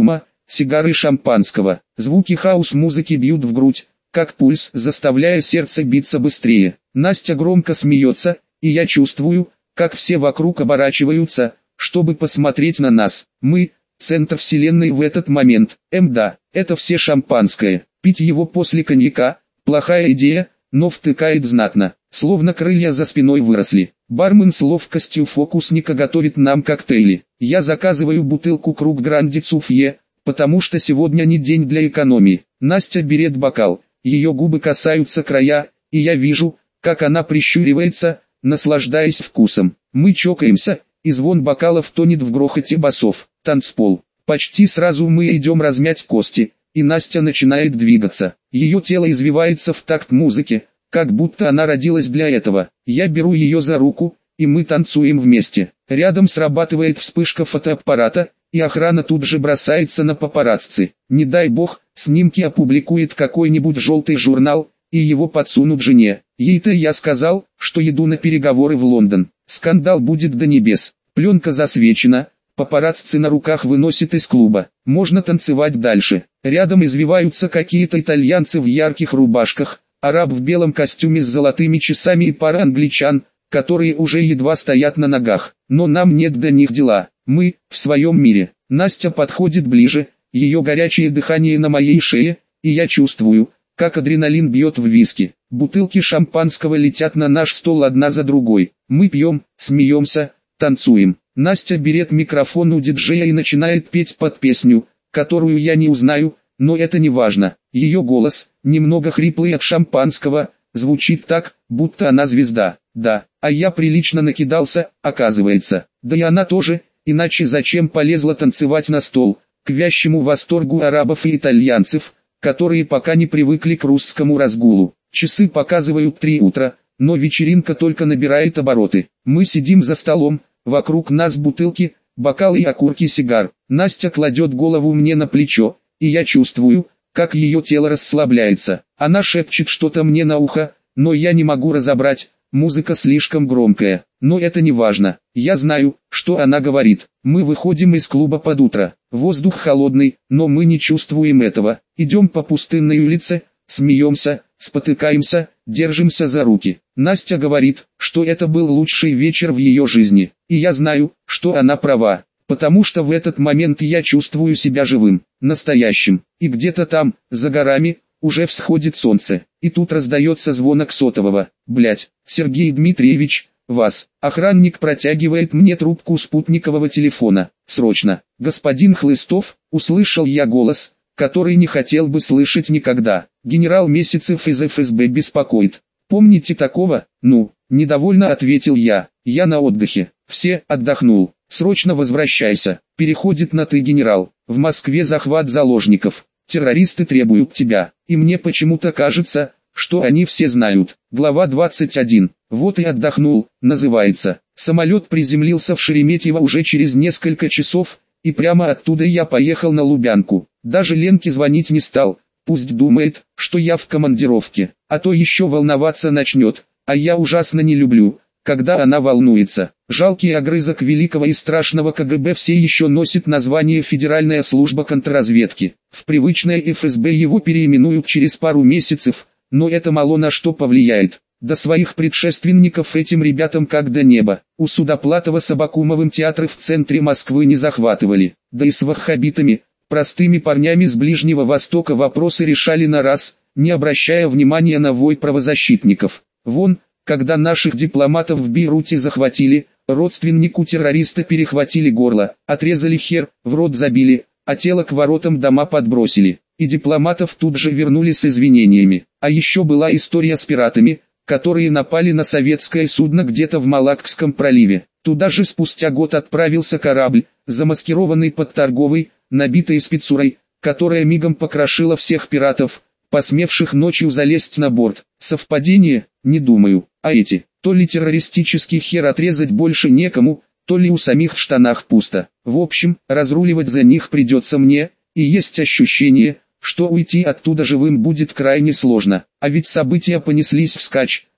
сигары шампанского. Звуки хаус-музыки бьют в грудь, как пульс, заставляя сердце биться быстрее. Настя громко смеется, и я чувствую, как все вокруг оборачиваются, чтобы посмотреть на нас. Мы – центр вселенной в этот момент. Да, это все шампанское. Пить его после коньяка – плохая идея, но втыкает знатно. Словно крылья за спиной выросли. Бармен с ловкостью фокусника готовит нам коктейли. Я заказываю бутылку Круг Гранди Цуфье, потому что сегодня не день для экономии. Настя берет бокал, ее губы касаются края, и я вижу, как она прищуривается, наслаждаясь вкусом. Мы чокаемся, и звон бокалов тонет в грохоте басов. Танцпол. Почти сразу мы идем размять кости, и Настя начинает двигаться. Ее тело извивается в такт музыки, как будто она родилась для этого. Я беру ее за руку, и мы танцуем вместе. Рядом срабатывает вспышка фотоаппарата, и охрана тут же бросается на папарацци. Не дай бог, снимки опубликует какой-нибудь желтый журнал, и его подсунут жене. Ей-то я сказал, что еду на переговоры в Лондон. Скандал будет до небес. Пленка засвечена, папарацци на руках выносит из клуба. Можно танцевать дальше. Рядом извиваются какие-то итальянцы в ярких рубашках, араб в белом костюме с золотыми часами и пара англичан, которые уже едва стоят на ногах. Но нам нет до них дела. Мы в своем мире. Настя подходит ближе, ее горячее дыхание на моей шее, и я чувствую, как адреналин бьет в виски. Бутылки шампанского летят на наш стол одна за другой. Мы пьем, смеемся, танцуем. Настя берет микрофон у диджея и начинает петь под песню, которую я не узнаю, но это не важно. Ее голос, немного хриплый от шампанского, звучит так, будто она звезда. Да, а я прилично накидался, оказывается. Да и она тоже, иначе зачем полезла танцевать на стол, к вящему восторгу арабов и итальянцев, которые пока не привыкли к русскому разгулу. Часы показывают 3 утра, но вечеринка только набирает обороты. Мы сидим за столом, вокруг нас бутылки, бокалы и окурки сигар. Настя кладет голову мне на плечо, и я чувствую, как ее тело расслабляется. Она шепчет что-то мне на ухо, но я не могу разобрать, музыка слишком громкая. Но это не важно, я знаю, что она говорит. Мы выходим из клуба под утро. Воздух холодный, но мы не чувствуем этого. Идем по пустынной улице, смеемся, спотыкаемся, держимся за руки. Настя говорит, что это был лучший вечер в ее жизни. И я знаю, что она права, потому что в этот момент я чувствую себя живым, настоящим. И где-то там, за горами, уже всходит солнце. И тут раздается звонок сотового. Блять, Сергей Дмитриевич, вас. Охранник протягивает мне трубку спутникового телефона. Срочно. Господин Хлыстов, услышал я голос, который не хотел бы слышать никогда. Генерал Месяцев из ФСБ беспокоит. Помните такого? Ну, недовольно ответил я. Я на отдыхе. Все, отдохнул. Срочно возвращайся. Переходит на ты, генерал. В Москве захват заложников. Террористы требуют тебя. И мне почему-то кажется, что они все знают. Глава 21. Вот и отдохнул, называется. Самолет приземлился в Шереметьево уже через несколько часов, и прямо оттуда я поехал на Лубянку. Даже Ленке звонить не стал, пусть думает, что я в командировке, а то еще волноваться начнет, а я ужасно не люблю, когда она волнуется. Жалкий огрызок великого и страшного КГБ все еще носит название Федеральная служба контрразведки. В привычное ФСБ его переименуют через пару месяцев, но это мало на что повлияет. До своих предшественников этим ребятам как до неба. У Судоплатова с Абакумовым театры в центре Москвы не захватывали. Да и с ваххабитами, простыми парнями с Ближнего Востока, вопросы решали на раз, не обращая внимания на вой правозащитников. Вон, когда наших дипломатов в Бейруте захватили, родственнику террориста перехватили горло, отрезали хер, в рот забили, а тело к воротам дома подбросили. И дипломатов тут же вернули с извинениями. А еще была история с пиратами, которые напали на советское судно где-то в Малаккском проливе. Туда же спустя год отправился корабль, замаскированный под торговый, набитый спецурой, которая мигом покрошила всех пиратов, посмевших ночью залезть на борт. Совпадение? Не думаю. А эти, то ли террористический хер отрезать больше некому, то ли у самих в штанах пусто. В общем, разруливать за них придется мне, и есть ощущение, что уйти оттуда живым будет крайне сложно. А ведь события понеслись вскачь,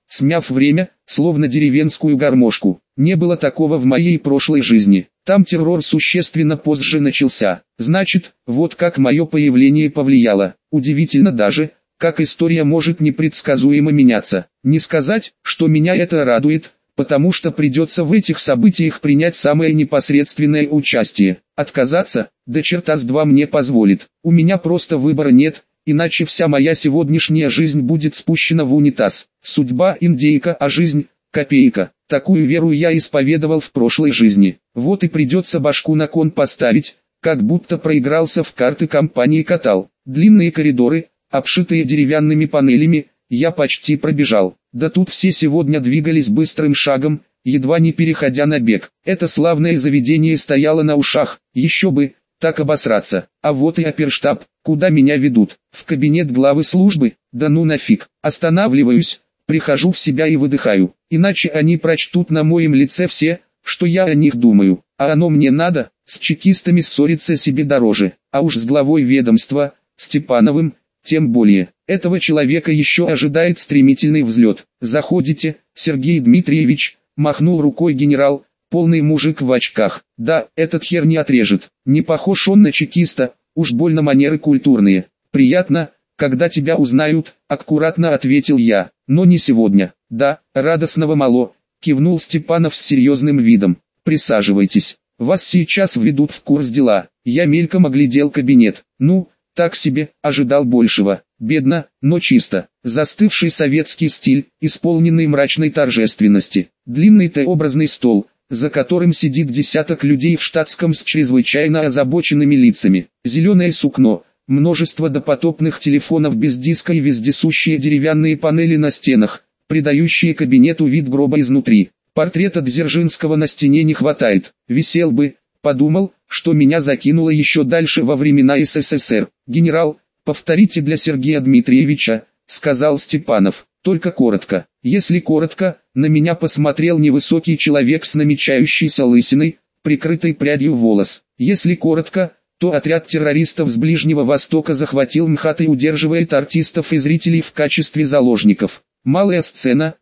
смяв время, словно деревенскую гармошку. Не было такого в моей прошлой жизни. Там террор существенно позже начался. Значит, вот как мое появление повлияло. Удивительно даже, как история может непредсказуемо меняться. Не сказать, что меня это радует, потому что придется в этих событиях принять самое непосредственное участие. Отказаться, да черта с два мне позволит. У меня просто выбора нет, иначе вся моя сегодняшняя жизнь будет спущена в унитаз. Судьба индейка, а жизнь копейка. Такую веру я исповедовал в прошлой жизни. Вот и придется башку на кон поставить, как будто проигрался в карты компании катал. Длинные коридоры, обшитые деревянными панелями, я почти пробежал. Да тут все сегодня двигались быстрым шагом, едва не переходя на бег. Это славное заведение стояло на ушах, еще бы, так обосраться. А вот и оперштаб, куда меня ведут. В кабинет главы службы, да ну нафиг. Останавливаюсь, прихожу в себя и выдыхаю. Иначе они прочтут на моем лице все, что я о них думаю. А оно мне надо, с чекистами ссориться себе дороже. А уж с главой ведомства, Степановым, тем более. Этого человека еще ожидает стремительный взлет. «Заходите, Сергей Дмитриевич», махнул рукой генерал, полный мужик в очках. «Да, этот хер не отрежет. Не похож он на чекиста, уж больно манеры культурные. Приятно, когда тебя узнают», аккуратно ответил я. «Но не сегодня». «Да, радостного мало», кивнул Степанов с серьезным видом. «Присаживайтесь. Вас сейчас введут в курс дела». Я мельком оглядел кабинет. Ну, так себе, ожидал большего. Бедно, но чисто. Застывший советский стиль, исполненный мрачной торжественности. Длинный Т-образный стол, за которым сидит десяток людей в штатском с чрезвычайно озабоченными лицами. Зеленое сукно, множество допотопных телефонов без диска и вездесущие деревянные панели на стенах, придающие кабинету вид гроба изнутри. Портрета Дзержинского на стене не хватает. Висел бы, подумал, что меня закинуло еще дальше во времена СССР. «Генерал, повторите для Сергея Дмитриевича», — сказал Степанов, — «только коротко». Если коротко, на меня посмотрел невысокий человек с намечающейся лысиной, прикрытой прядью волос. Если коротко, то отряд террористов с Ближнего Востока захватил МХАТ и удерживает артистов и зрителей в качестве заложников. Малая сцена,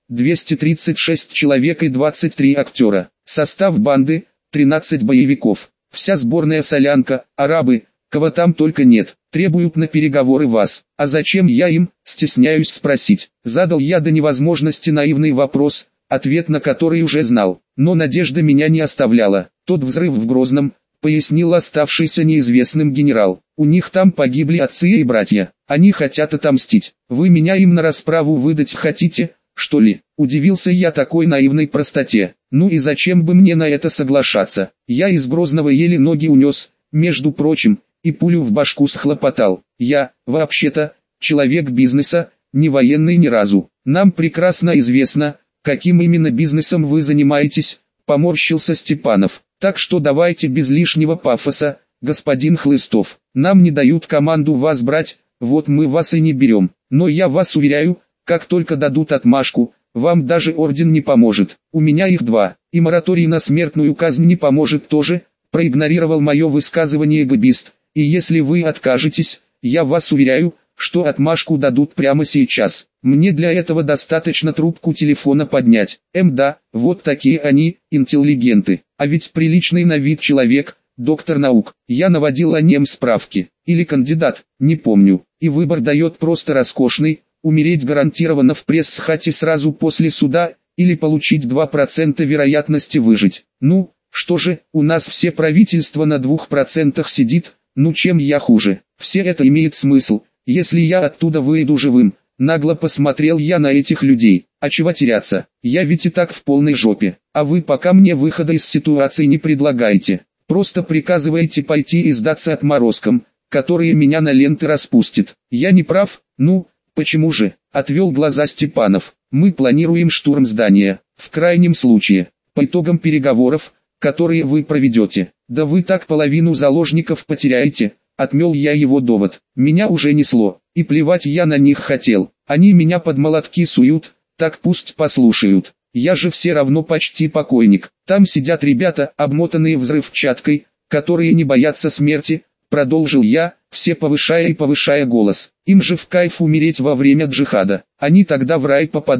236 человек и 23 актера. Состав банды, 13 боевиков. Вся сборная солянка, арабы, кого там только нет, требуют на переговоры вас. А зачем я им, стесняюсь спросить. Задал я до невозможности наивный вопрос, ответ на который уже знал. Но надежда меня не оставляла. Тот взрыв в Грозном, пояснил оставшийся неизвестным генерал. У них там погибли отцы и братья. Они хотят отомстить. Вы меня им на расправу выдать хотите, что ли? Удивился я такой наивной простоте. Ну и зачем бы мне на это соглашаться? Я из Грозного еле ноги унес, между прочим, и пулю в башку схлопотал. Я, вообще-то, человек бизнеса, не военный ни разу. Нам прекрасно известно, каким именно бизнесом вы занимаетесь, поморщился Степанов. Так что давайте без лишнего пафоса, господин Хлыстов. Нам не дают команду вас брать, вот мы вас и не берем. Но я вас уверяю, как только дадут отмашку, вам даже орден не поможет. У меня их 2, и мораторий на смертную казнь не поможет тоже, проигнорировал мое высказывание габист. И если вы откажетесь, я вас уверяю, что отмашку дадут прямо сейчас. Мне для этого достаточно трубку телефона поднять. Да, вот такие они, интеллигенты. А ведь приличный на вид человек, доктор наук. Я наводил о нем справки. Или кандидат, не помню. И выбор дает просто роскошный. Умереть гарантированно в пресс-хате сразу после суда, или получить 2% вероятности выжить. Ну, что же, у нас все правительство на 2% сидит, ну чем я хуже? Все это имеет смысл, если я оттуда выйду живым. Нагло посмотрел я на этих людей. А чего теряться? Я ведь и так в полной жопе. А вы пока мне выхода из ситуации не предлагаете. Просто приказываете пойти и сдаться отморозкам, которые меня на ленты распустят. Я не прав? Ну, почему же? Отвел глаза Степанов. Мы планируем штурм здания. В крайнем случае, по итогам переговоров, которые вы проведете. Да вы так половину заложников потеряете. Отмел я его довод. Меня уже несло, и плевать я на них хотел. Они меня под молотки суют, так пусть послушают. Я же все равно почти покойник. Там сидят ребята, обмотанные взрывчаткой, которые не боятся смерти, продолжил я, все повышая и повышая голос. Им же в кайф умереть во время джихада. Они тогда в рай попадут.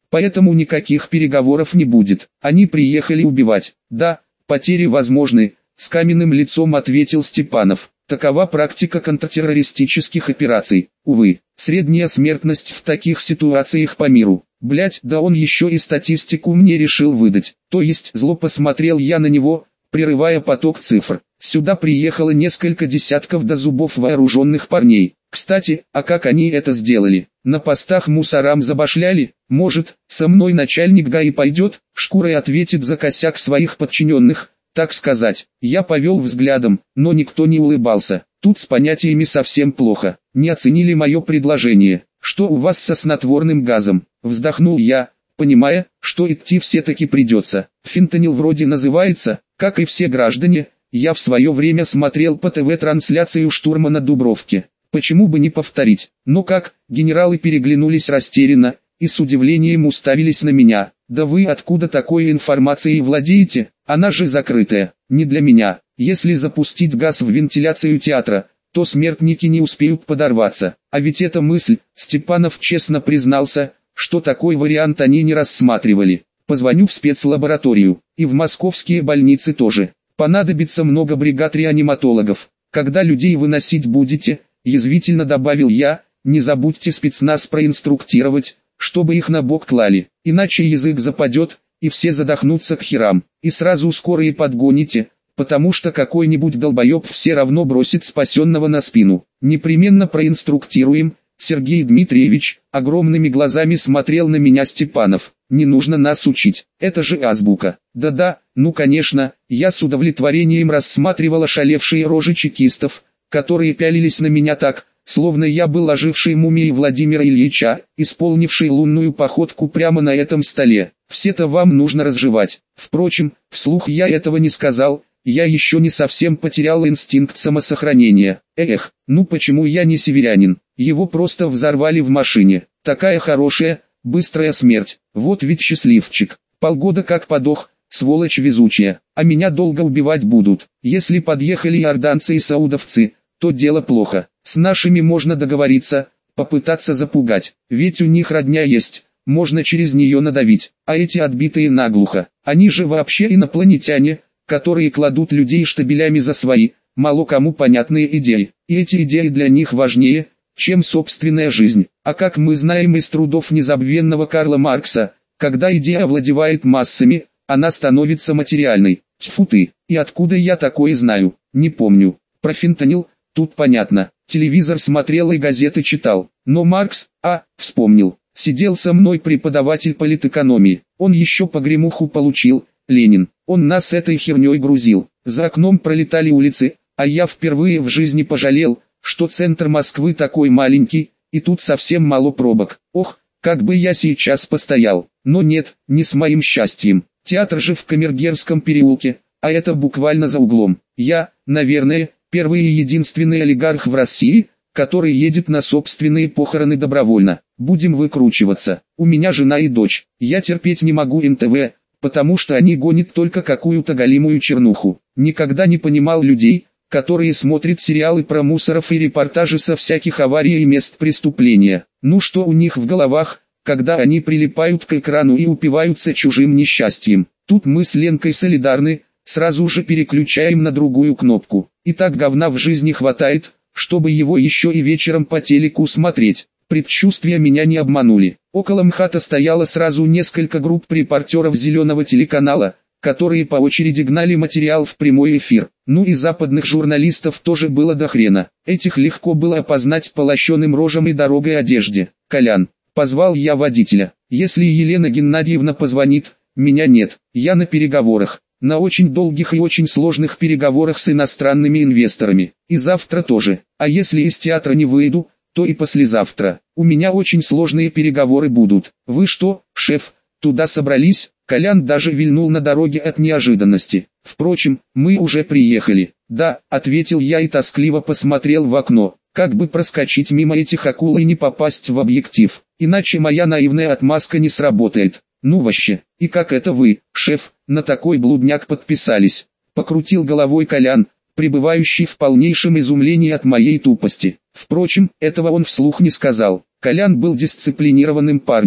Поэтому никаких переговоров не будет. Они приехали убивать. Да, потери возможны, с каменным лицом ответил Степанов. Такова практика контртеррористических операций. Увы, средняя смертность в таких ситуациях по миру. Блять, да он еще и статистику мне решил выдать. То есть зло посмотрел я на него, прерывая поток цифр. Сюда приехало несколько десятков до зубов вооруженных парней. Кстати, а как они это сделали? На постах мусорам забашляли? Может, со мной начальник ГАИ пойдет, шкурой ответит за косяк своих подчиненных, так сказать. Я повел взглядом, но никто не улыбался. Тут с понятиями совсем плохо. Не оценили мое предложение. Что у вас со снотворным газом? Вздохнул я, понимая, что идти все-таки придется. Фентанил вроде называется, как и все граждане. Я в свое время смотрел по ТВ трансляцию штурма на Дубровке. Почему бы не повторить? Но как, генералы переглянулись растерянно, и с удивлением уставились на меня. Да вы откуда такой информацией владеете? Она же закрытая. Не для меня. Если запустить газ в вентиляцию театра, то смертники не успеют подорваться. А ведь эта мысль, Степанов честно признался, что такой вариант они не рассматривали. Позвоню в спецлабораторию, и в московские больницы тоже. Понадобится много бригад реаниматологов. Когда людей выносить будете, язвительно добавил я, не забудьте спецназ проинструктировать, чтобы их на бок клали, иначе язык западет, и все задохнутся к херам. И сразу скорые подгоните, потому что какой-нибудь долбоеб все равно бросит спасенного на спину. Непременно проинструктируем. Сергей Дмитриевич, огромными глазами смотрел на меня Степанов. Не нужно нас учить, это же азбука. Да-да, ну конечно, я с удовлетворением рассматривал ошалевшие рожи чекистов, которые пялились на меня так, словно я был ожившей мумией Владимира Ильича, исполнившей лунную походку прямо на этом столе. Все-то вам нужно разжевать. Впрочем, вслух я этого не сказал, я еще не совсем потерял инстинкт самосохранения. Эх, ну почему я не северянин? Его просто взорвали в машине. Такая хорошая, быстрая смерть. Вот ведь счастливчик. Полгода как подох, сволочь везучая. А меня долго убивать будут. Если подъехали иорданцы и саудовцы, то дело плохо. С нашими можно договориться, попытаться запугать. Ведь у них родня есть, можно через нее надавить. А эти отбитые наглухо, они же вообще инопланетяне, которые кладут людей штабелями за свои, мало кому понятные идеи. И эти идеи для них важнее, чем собственная жизнь. А как мы знаем из трудов незабвенного Карла Маркса, когда идея овладевает массами, она становится материальной. Тьфу ты, и откуда я такое знаю? Не помню. Про фентанил, тут понятно. Телевизор смотрел и газеты читал. Но Маркс, вспомнил. Сидел со мной преподаватель политэкономии. Он еще погремуху получил, Ленин. Он нас этой херней грузил. За окном пролетали улицы, а я впервые в жизни пожалел, что центр Москвы такой маленький, и тут совсем мало пробок. Ох, как бы я сейчас постоял. Но нет, не с моим счастьем. Театр же в Камергерском переулке, а это буквально за углом. Я, наверное, первый и единственный олигарх в России, который едет на собственные похороны добровольно. Будем выкручиваться. У меня жена и дочь. Я терпеть не могу НТВ, потому что они гонят только какую-то галимую чернуху. Никогда не понимал людей, которые смотрят сериалы про мусоров и репортажи со всяких аварий и мест преступления. Ну что у них в головах, когда они прилипают к экрану и упиваются чужим несчастьем. Тут мы с Ленкой солидарны, сразу же переключаем на другую кнопку. И так говна в жизни хватает, чтобы его еще и вечером по телеку смотреть. Предчувствия меня не обманули. Около МХАТа стояло сразу несколько групп репортеров зеленого телеканала, которые по очереди гнали материал в прямой эфир. Ну и западных журналистов тоже было до хрена. Этих легко было опознать по лощеным рожам и дорогой одежде. «Колян», позвал я водителя. «Если Елена Геннадьевна позвонит, меня нет, я на переговорах. На очень долгих и очень сложных переговорах с иностранными инвесторами. И завтра тоже. А если из театра не выйду, то и послезавтра. У меня очень сложные переговоры будут. Вы что, шеф, туда собрались?» Колян даже вильнул на дороге от неожиданности. «Впрочем, мы уже приехали». «Да», — ответил я и тоскливо посмотрел в окно. Как бы проскочить мимо этих акул и не попасть в объектив. Иначе моя наивная отмазка не сработает. «Ну вообще, и как это вы, шеф, на такой блудняк подписались?» Покрутил головой Колян, пребывающий в полнейшем изумлении от моей тупости. Впрочем, этого он вслух не сказал. Колян был дисциплинированным парнем.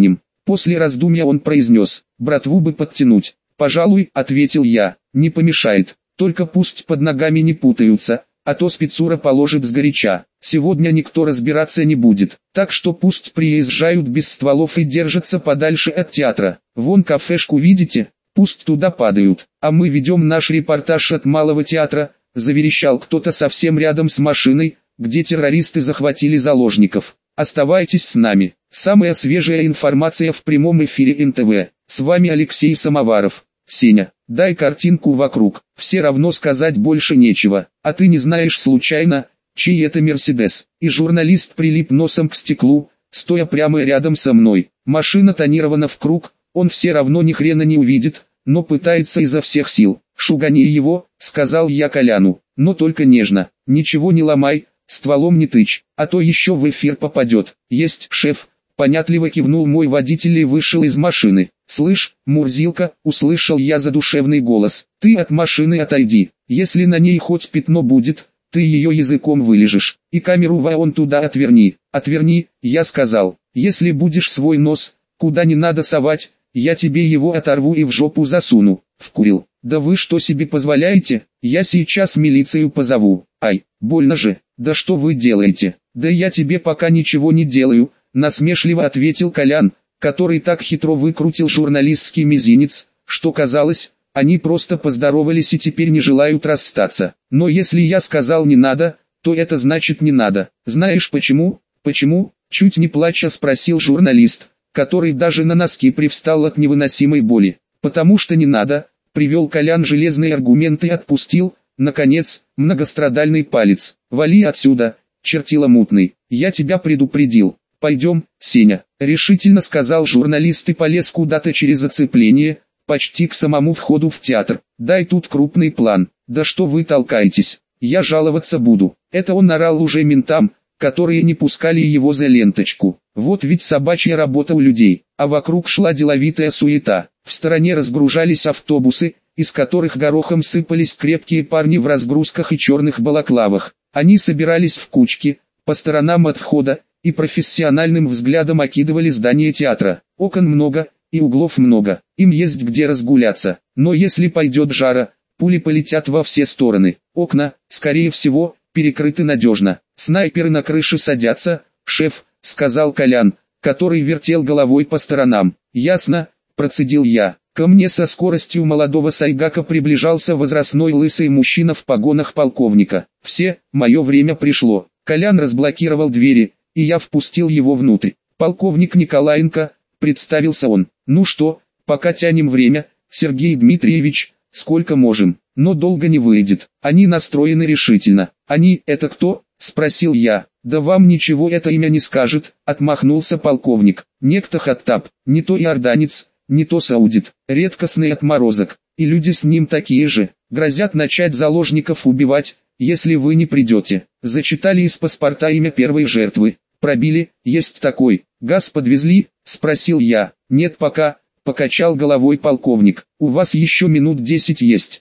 После раздумья он произнес: «Братву бы подтянуть». «Пожалуй», — ответил я, — «не помешает, только пусть под ногами не путаются, а то спецура положит сгоряча. Сегодня никто разбираться не будет, так что пусть приезжают без стволов и держатся подальше от театра. Вон кафешку видите? Пусть туда падают, а мы ведем наш репортаж от Малого театра», — заверещал кто-то совсем рядом с машиной, где террористы захватили заложников. «Оставайтесь с нами. Самая свежая информация в прямом эфире НТВ. С вами Алексей Самоваров». «Сеня, дай картинку вокруг, все равно сказать больше нечего, а ты не знаешь случайно, чей это Мерседес?» И журналист прилип носом к стеклу, стоя прямо рядом со мной. Машина тонирована в круг, он все равно ни хрена не увидит, но пытается изо всех сил. «Шугани его», — сказал я Коляну, — «но только нежно, ничего не ломай, стволом не тычь, а то еще в эфир попадет». «Есть, шеф», — понятливо кивнул мой водитель и вышел из машины. «Слышь, Мурзилка», — услышал я задушевный голос, — «ты от машины отойди, если на ней хоть пятно будет, ты ее языком вылижешь, и камеру вон туда отверни». «Отверни», — я сказал, — «если будешь свой нос, куда не надо совать, я тебе его оторву и в жопу засуну». «Вкурил? Да вы что себе позволяете? Я сейчас милицию позову». «Ай, больно же, да что вы делаете?» «Да я тебе пока ничего не делаю», — насмешливо ответил Колян, который так хитро выкрутил журналистский мизинец, что казалось, они просто поздоровались и теперь не желают расстаться. «Но если я сказал не надо, то это значит не надо. Знаешь почему?» «Почему?» — чуть не плача спросил журналист, который даже на носки привстал от невыносимой боли. «Потому что не надо», — привел Колян железные аргументы и отпустил, наконец, многострадальный палец. «Вали отсюда, чертила мутный, я тебя предупредил». «Пойдем, Сеня», — решительно сказал журналист и полез куда-то через оцепление, почти к самому входу в театр. «Дай тут крупный план». «Да что вы толкаетесь, я жаловаться буду». Это он орал уже ментам, которые не пускали его за ленточку. Вот ведь собачья работа у людей, а вокруг шла деловитая суета. В стороне разгружались автобусы, из которых горохом сыпались крепкие парни в разгрузках и черных балаклавах. Они собирались в кучки, по сторонам от входа, и профессиональным взглядом окидывали здание театра. Окон много, и углов много, им есть где разгуляться. Но если пойдет жара, пули полетят во все стороны. Окна, скорее всего, перекрыты надежно. «Снайперы на крыше садятся, шеф», — сказал Колян, который вертел головой по сторонам. «Ясно», — процедил я. Ко мне со скоростью молодого сайгака приближался возрастной лысый мужчина в погонах полковника. «Все, мое время пришло». Колян разблокировал двери, и я впустил его внутрь. «Полковник Николаенко», — представился он. «Ну что, пока тянем время, Сергей Дмитриевич, сколько можем, но долго не выйдет». Они настроены решительно. «Они, это кто?» — спросил я. «Да вам ничего это имя не скажет», — отмахнулся полковник. «Некто Хаттаб, не то иорданец, не то саудит, редкостный отморозок, и люди с ним такие же, грозят начать заложников убивать, если вы не придете». Зачитали из паспорта имя первой жертвы. «Пробили, есть такой. Газ подвезли?» — спросил я. «Нет пока», — покачал головой полковник. «У вас еще минут 10 есть».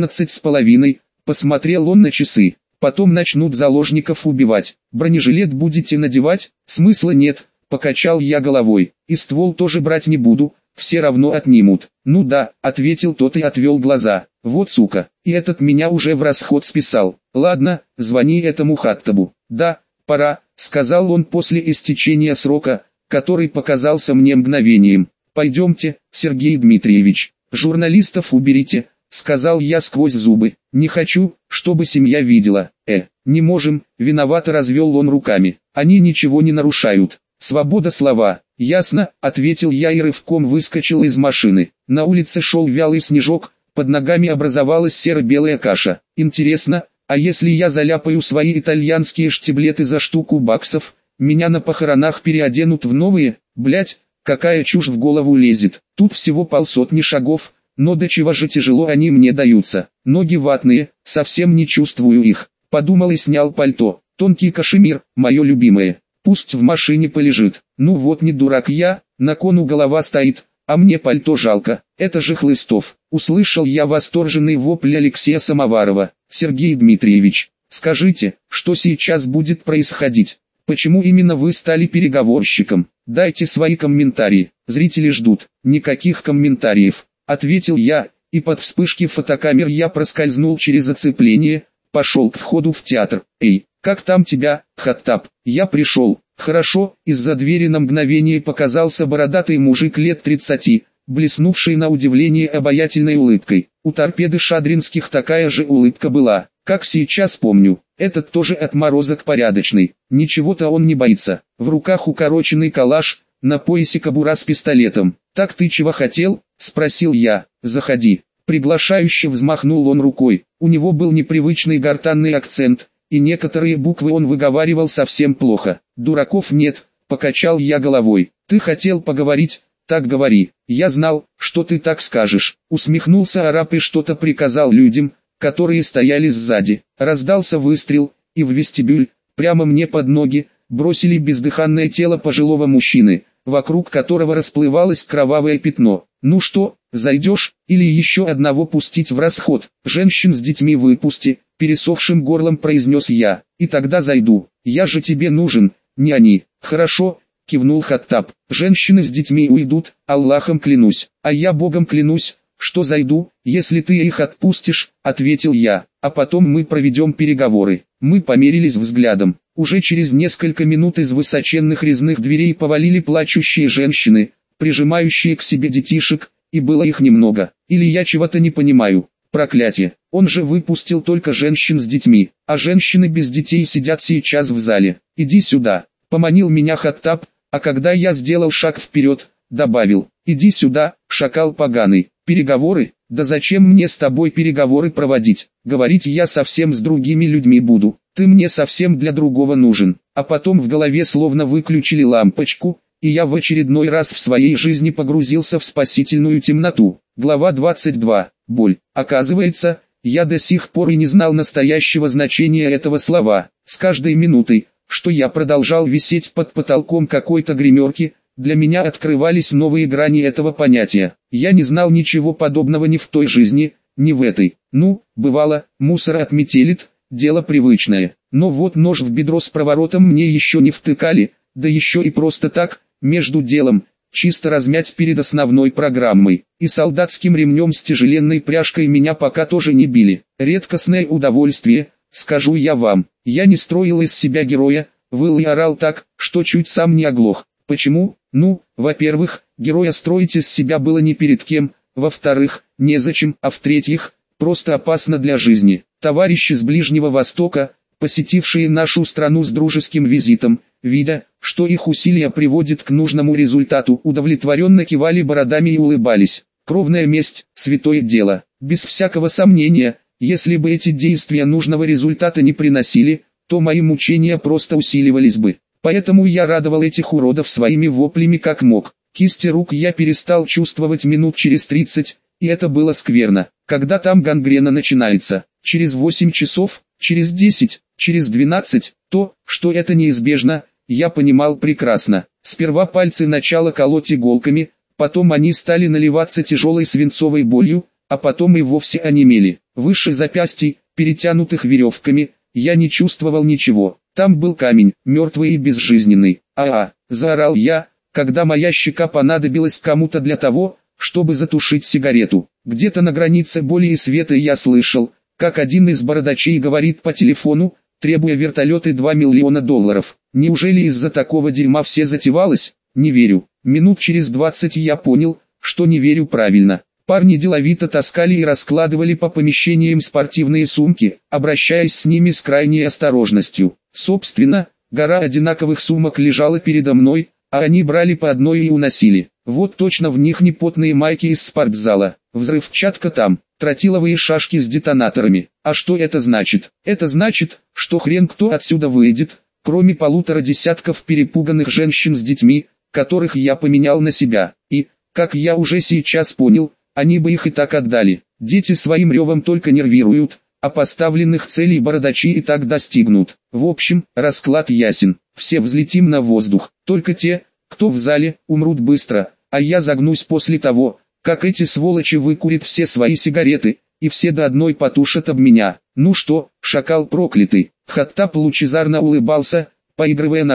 11:30, посмотрел он на часы. «Потом начнут заложников убивать. Бронежилет будете надевать?» «Смысла нет», — покачал я головой. «И ствол тоже брать не буду, все равно отнимут». «Ну да», — ответил тот и отвел глаза. «Вот сука, и этот меня уже в расход списал. Ладно, звони этому Хаттабу». «Да, пора», — сказал он после истечения срока, который показался мне мгновением. «Пойдемте, Сергей Дмитриевич, журналистов уберите», — сказал я сквозь зубы. «Не хочу, чтобы семья видела». Не можем», — виновато развел он руками. «Они ничего не нарушают. Свобода слова». «Ясно», — ответил я и рывком выскочил из машины. На улице шел вялый снежок, под ногами образовалась серо-белая каша. «Интересно, а если я заляпаю свои итальянские штиблеты за штуку баксов, меня на похоронах переоденут в новые? Блять, какая чушь в голову лезет. Тут всего полсотни шагов, но до чего же тяжело они мне даются. Ноги ватные, совсем не чувствую их». Подумал и снял пальто. Тонкий кашемир, мое любимое. Пусть в машине полежит. Ну вот не дурак я, на кону голова стоит, а мне пальто жалко. Это же Хлыстов. Услышал я восторженный вопль Алексея Самоварова. «Сергей Дмитриевич, скажите, что сейчас будет происходить? Почему именно вы стали переговорщиком?» Дайте свои комментарии, зрители ждут. Никаких комментариев, ответил я, и под вспышки фотокамер я проскользнул через оцепление, пошел к входу в театр. Эй, как там тебя, Хаттаб? Я пришел. Хорошо, из-за двери на мгновение показался бородатый мужик лет 30, блеснувший на удивление обаятельной улыбкой. У торпеды Шадринских такая же улыбка была, как сейчас помню. Этот тоже отморозок порядочный, ничего-то он не боится. В руках укороченный калаш, на поясе кобура с пистолетом. «Так ты чего хотел?» – спросил я. «Заходи». Приглашающе взмахнул он рукой. У него был непривычный гортанный акцент, и некоторые буквы он выговаривал совсем плохо. «Дураков нет», – покачал я головой. «Ты хотел поговорить? Так говори. Я знал, что ты так скажешь». Усмехнулся араб и что-то приказал людям, которые стояли сзади. Раздался выстрел, и в вестибюль, прямо мне под ноги, бросили бездыханное тело пожилого мужчины, вокруг которого расплывалось кровавое пятно. «Ну что, зайдешь, или еще одного пустить в расход? Женщин с детьми выпусти», — пересохшим горлом произнес я. «И тогда зайду. Я же тебе нужен, не они». «Хорошо», — кивнул Хаттаб. «Женщины с детьми уйдут, Аллахом клянусь. А я Богом клянусь, что зайду, если ты их отпустишь», — ответил я. «А потом мы проведем переговоры». Мы померились взглядом. Уже через несколько минут из высоченных резных дверей повалили плачущие женщины, прижимающие к себе детишек, и было их немного. Или я чего-то не понимаю. Проклятие, он же выпустил только женщин с детьми, а женщины без детей сидят сейчас в зале. «Иди сюда», — поманил меня Хаттаб, а когда я сделал шаг вперед, добавил: «Иди сюда, шакал поганый». «Переговоры? Да зачем мне с тобой переговоры проводить? Говорить я совсем с другими людьми буду. Ты мне совсем для другого нужен». А потом в голове словно выключили лампочку, и я в очередной раз в своей жизни погрузился в спасительную темноту. Глава 22. Боль. Оказывается, я до сих пор и не знал настоящего значения этого слова. С каждой минутой, что я продолжал висеть под потолком какой-то гримерки, для меня открывались новые грани этого понятия. Я не знал ничего подобного ни в той жизни, ни в этой. Ну, бывало, мусор отметелит, дело привычное. Но вот нож в бедро с проворотом мне еще не втыкали, да еще и просто так, между делом, чисто размять перед основной программой. И солдатским ремнем с тяжеленной пряжкой меня пока тоже не били. Редкостное удовольствие, скажу я вам. Я не строил из себя героя, выл и орал так, что чуть сам не оглох. Почему? Ну, во-первых, героя строить из себя было не перед кем, во-вторых, незачем, а в-третьих, просто опасно для жизни. Товарищи с Ближнего Востока, посетившие нашу страну с дружеским визитом, видя, что их усилия приводят к нужному результату, удовлетворенно кивали бородами и улыбались. Кровная месть – святое дело. Без всякого сомнения, если бы эти действия нужного результата не приносили, то мои мучения просто усиливались бы. Поэтому я радовал этих уродов своими воплями как мог. Кисти рук я перестал чувствовать минут через 30, и это было скверно. Когда там гангрена начинается? Через 8 часов? Через 10? Через 12? То, что это неизбежно, я понимал прекрасно. Сперва пальцы начало колоть иголками, потом они стали наливаться тяжелой свинцовой болью, а потом и вовсе онемели. Выше запястий, перетянутых веревками, я не чувствовал ничего. Там был камень, мертвый и безжизненный. Заорал я, когда моя щека понадобилась кому-то для того, чтобы затушить сигарету. Где-то на границе боли и света я слышал, как один из бородачей говорит по телефону, требуя вертолеты $2 миллиона. Неужели из-за такого дерьма все затевалось? Не верю. Минут через 20 я понял, что не верю правильно. Парни деловито таскали и раскладывали по помещениям спортивные сумки, обращаясь с ними с крайней осторожностью. Собственно, гора одинаковых сумок лежала передо мной, а они брали по одной и уносили. Вот точно в них не потные майки из спортзала. Взрывчатка там, тротиловые шашки с детонаторами. А что это значит? Это значит, что хрен кто отсюда выйдет, кроме 1,5 десятков перепуганных женщин с детьми, которых я поменял на себя. И, как я уже сейчас понял, они бы их и так отдали. Дети своим ревом только нервируют, а поставленных целей бородачи и так достигнут. В общем, расклад ясен. Все взлетим на воздух. Только те, кто в зале, умрут быстро, а я загнусь после того, как эти сволочи выкурят все свои сигареты, и все до одной потушат об меня. Ну что, шакал проклятый. Хаттаб лучезарно улыбался, поигрывая ножом.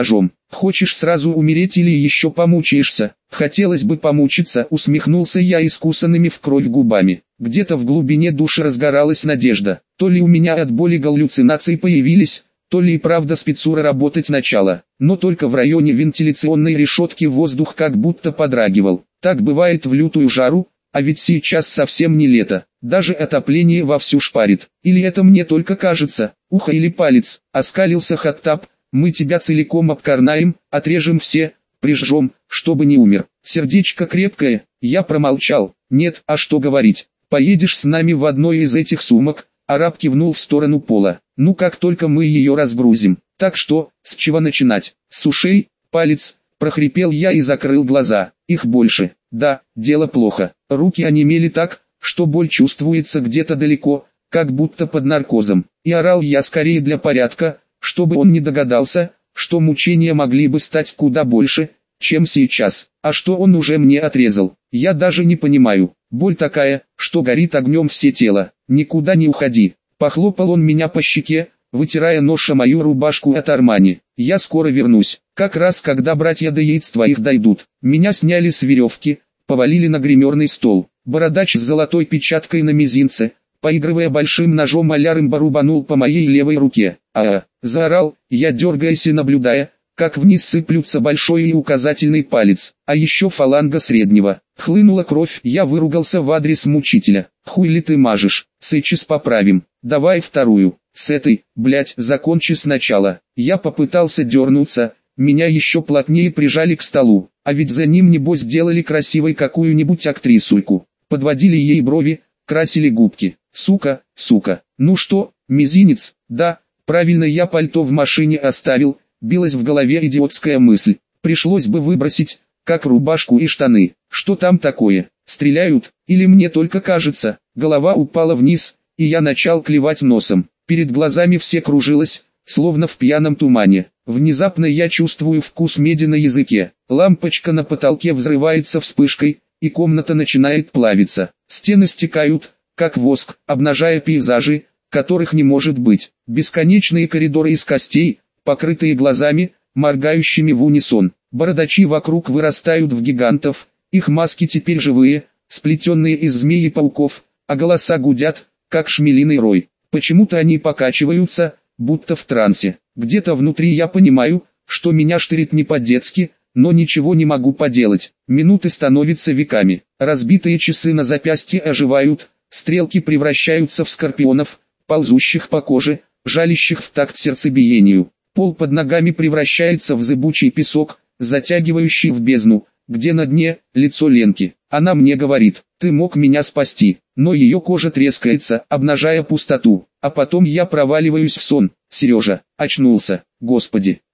Хочешь сразу умереть или еще помучаешься? Хотелось бы помучиться, усмехнулся я искусанными в кровь губами. Где-то в глубине души разгоралась надежда. То ли у меня от боли галлюцинации появились, то ли и правда спецура работать начала. Но только в районе вентиляционной решетки воздух как будто подрагивал. Так бывает в лютую жару, а ведь сейчас совсем не лето. Даже отопление вовсю шпарит. Или это мне только кажется? Ухо или палец? Оскалился Хаттаб. Мы тебя целиком обкорнаем, отрежем все, прижжем, чтобы не умер. Сердечко крепкое. Я промолчал. Нет, а что говорить? Поедешь с нами в одной из этих сумок. Араб кивнул в сторону пола. Ну как только мы ее разгрузим. Так что, с чего начинать? С ушей, палец, прохрипел я и закрыл глаза. Их больше. Да, дело плохо. Руки онемели так, что боль чувствуется где-то далеко, как будто под наркозом. И орал я скорее для порядка, чтобы он не догадался, что мучения могли бы стать куда больше, чем сейчас. А что он уже мне отрезал, я даже не понимаю. Боль такая, что горит огнем все тело. Никуда не уходи. Похлопал он меня по щеке, вытирая нож о мою рубашку от Армани. Я скоро вернусь, как раз когда братья до яиц твоих дойдут. Меня сняли с веревки, повалили на гримерный стол. Бородач с золотой печаткой на мизинце, поигрывая большим ножом Алярымба рубанул по моей левой руке. Заорал, я дергаясь и наблюдая, как вниз сыплются большой и указательный палец, а еще фаланга среднего. Хлынула кровь, я выругался в адрес мучителя. Хуй ли ты мажешь, сейчас поправим, давай вторую, с этой, блять, закончи сначала. Я попытался дернуться, меня еще плотнее прижали к столу, а ведь за ним небось делали красивой какую-нибудь актрисульку. Подводили ей брови, красили губки. Сука, сука, ну что, мизинец, да, правильно я пальто в машине оставил, билась в голове идиотская мысль. Пришлось бы выбросить, как рубашку и штаны. Что там такое? Стреляют? Или мне только кажется? Голова упала вниз, и я начал клевать носом. Перед глазами все кружилось, словно в пьяном тумане. Внезапно я чувствую вкус меди на языке. Лампочка на потолке взрывается вспышкой, и комната начинает плавиться. Стены стекают, как воск, обнажая пейзажи, которых не может быть. Бесконечные коридоры из костей, покрытые глазами, моргающими в унисон. Бородачи вокруг вырастают в гигантов, их маски теперь живые, сплетенные из змей и пауков, а голоса гудят, как шмелиный рой. Почему-то они покачиваются, будто в трансе. Где-то внутри я понимаю, что меня штырит не по-детски, но ничего не могу поделать. Минуты становятся веками. Разбитые часы на запястье оживают, стрелки превращаются в скорпионов, ползущих по коже, жалящих в такт сердцебиению. Пол под ногами превращается в зыбучий песок, затягивающий в бездну, где на дне лицо Ленки. Она мне говорит: ты мог меня спасти, но ее кожа трескается, обнажая пустоту. А потом я проваливаюсь в сон. Сережа очнулся. Господи,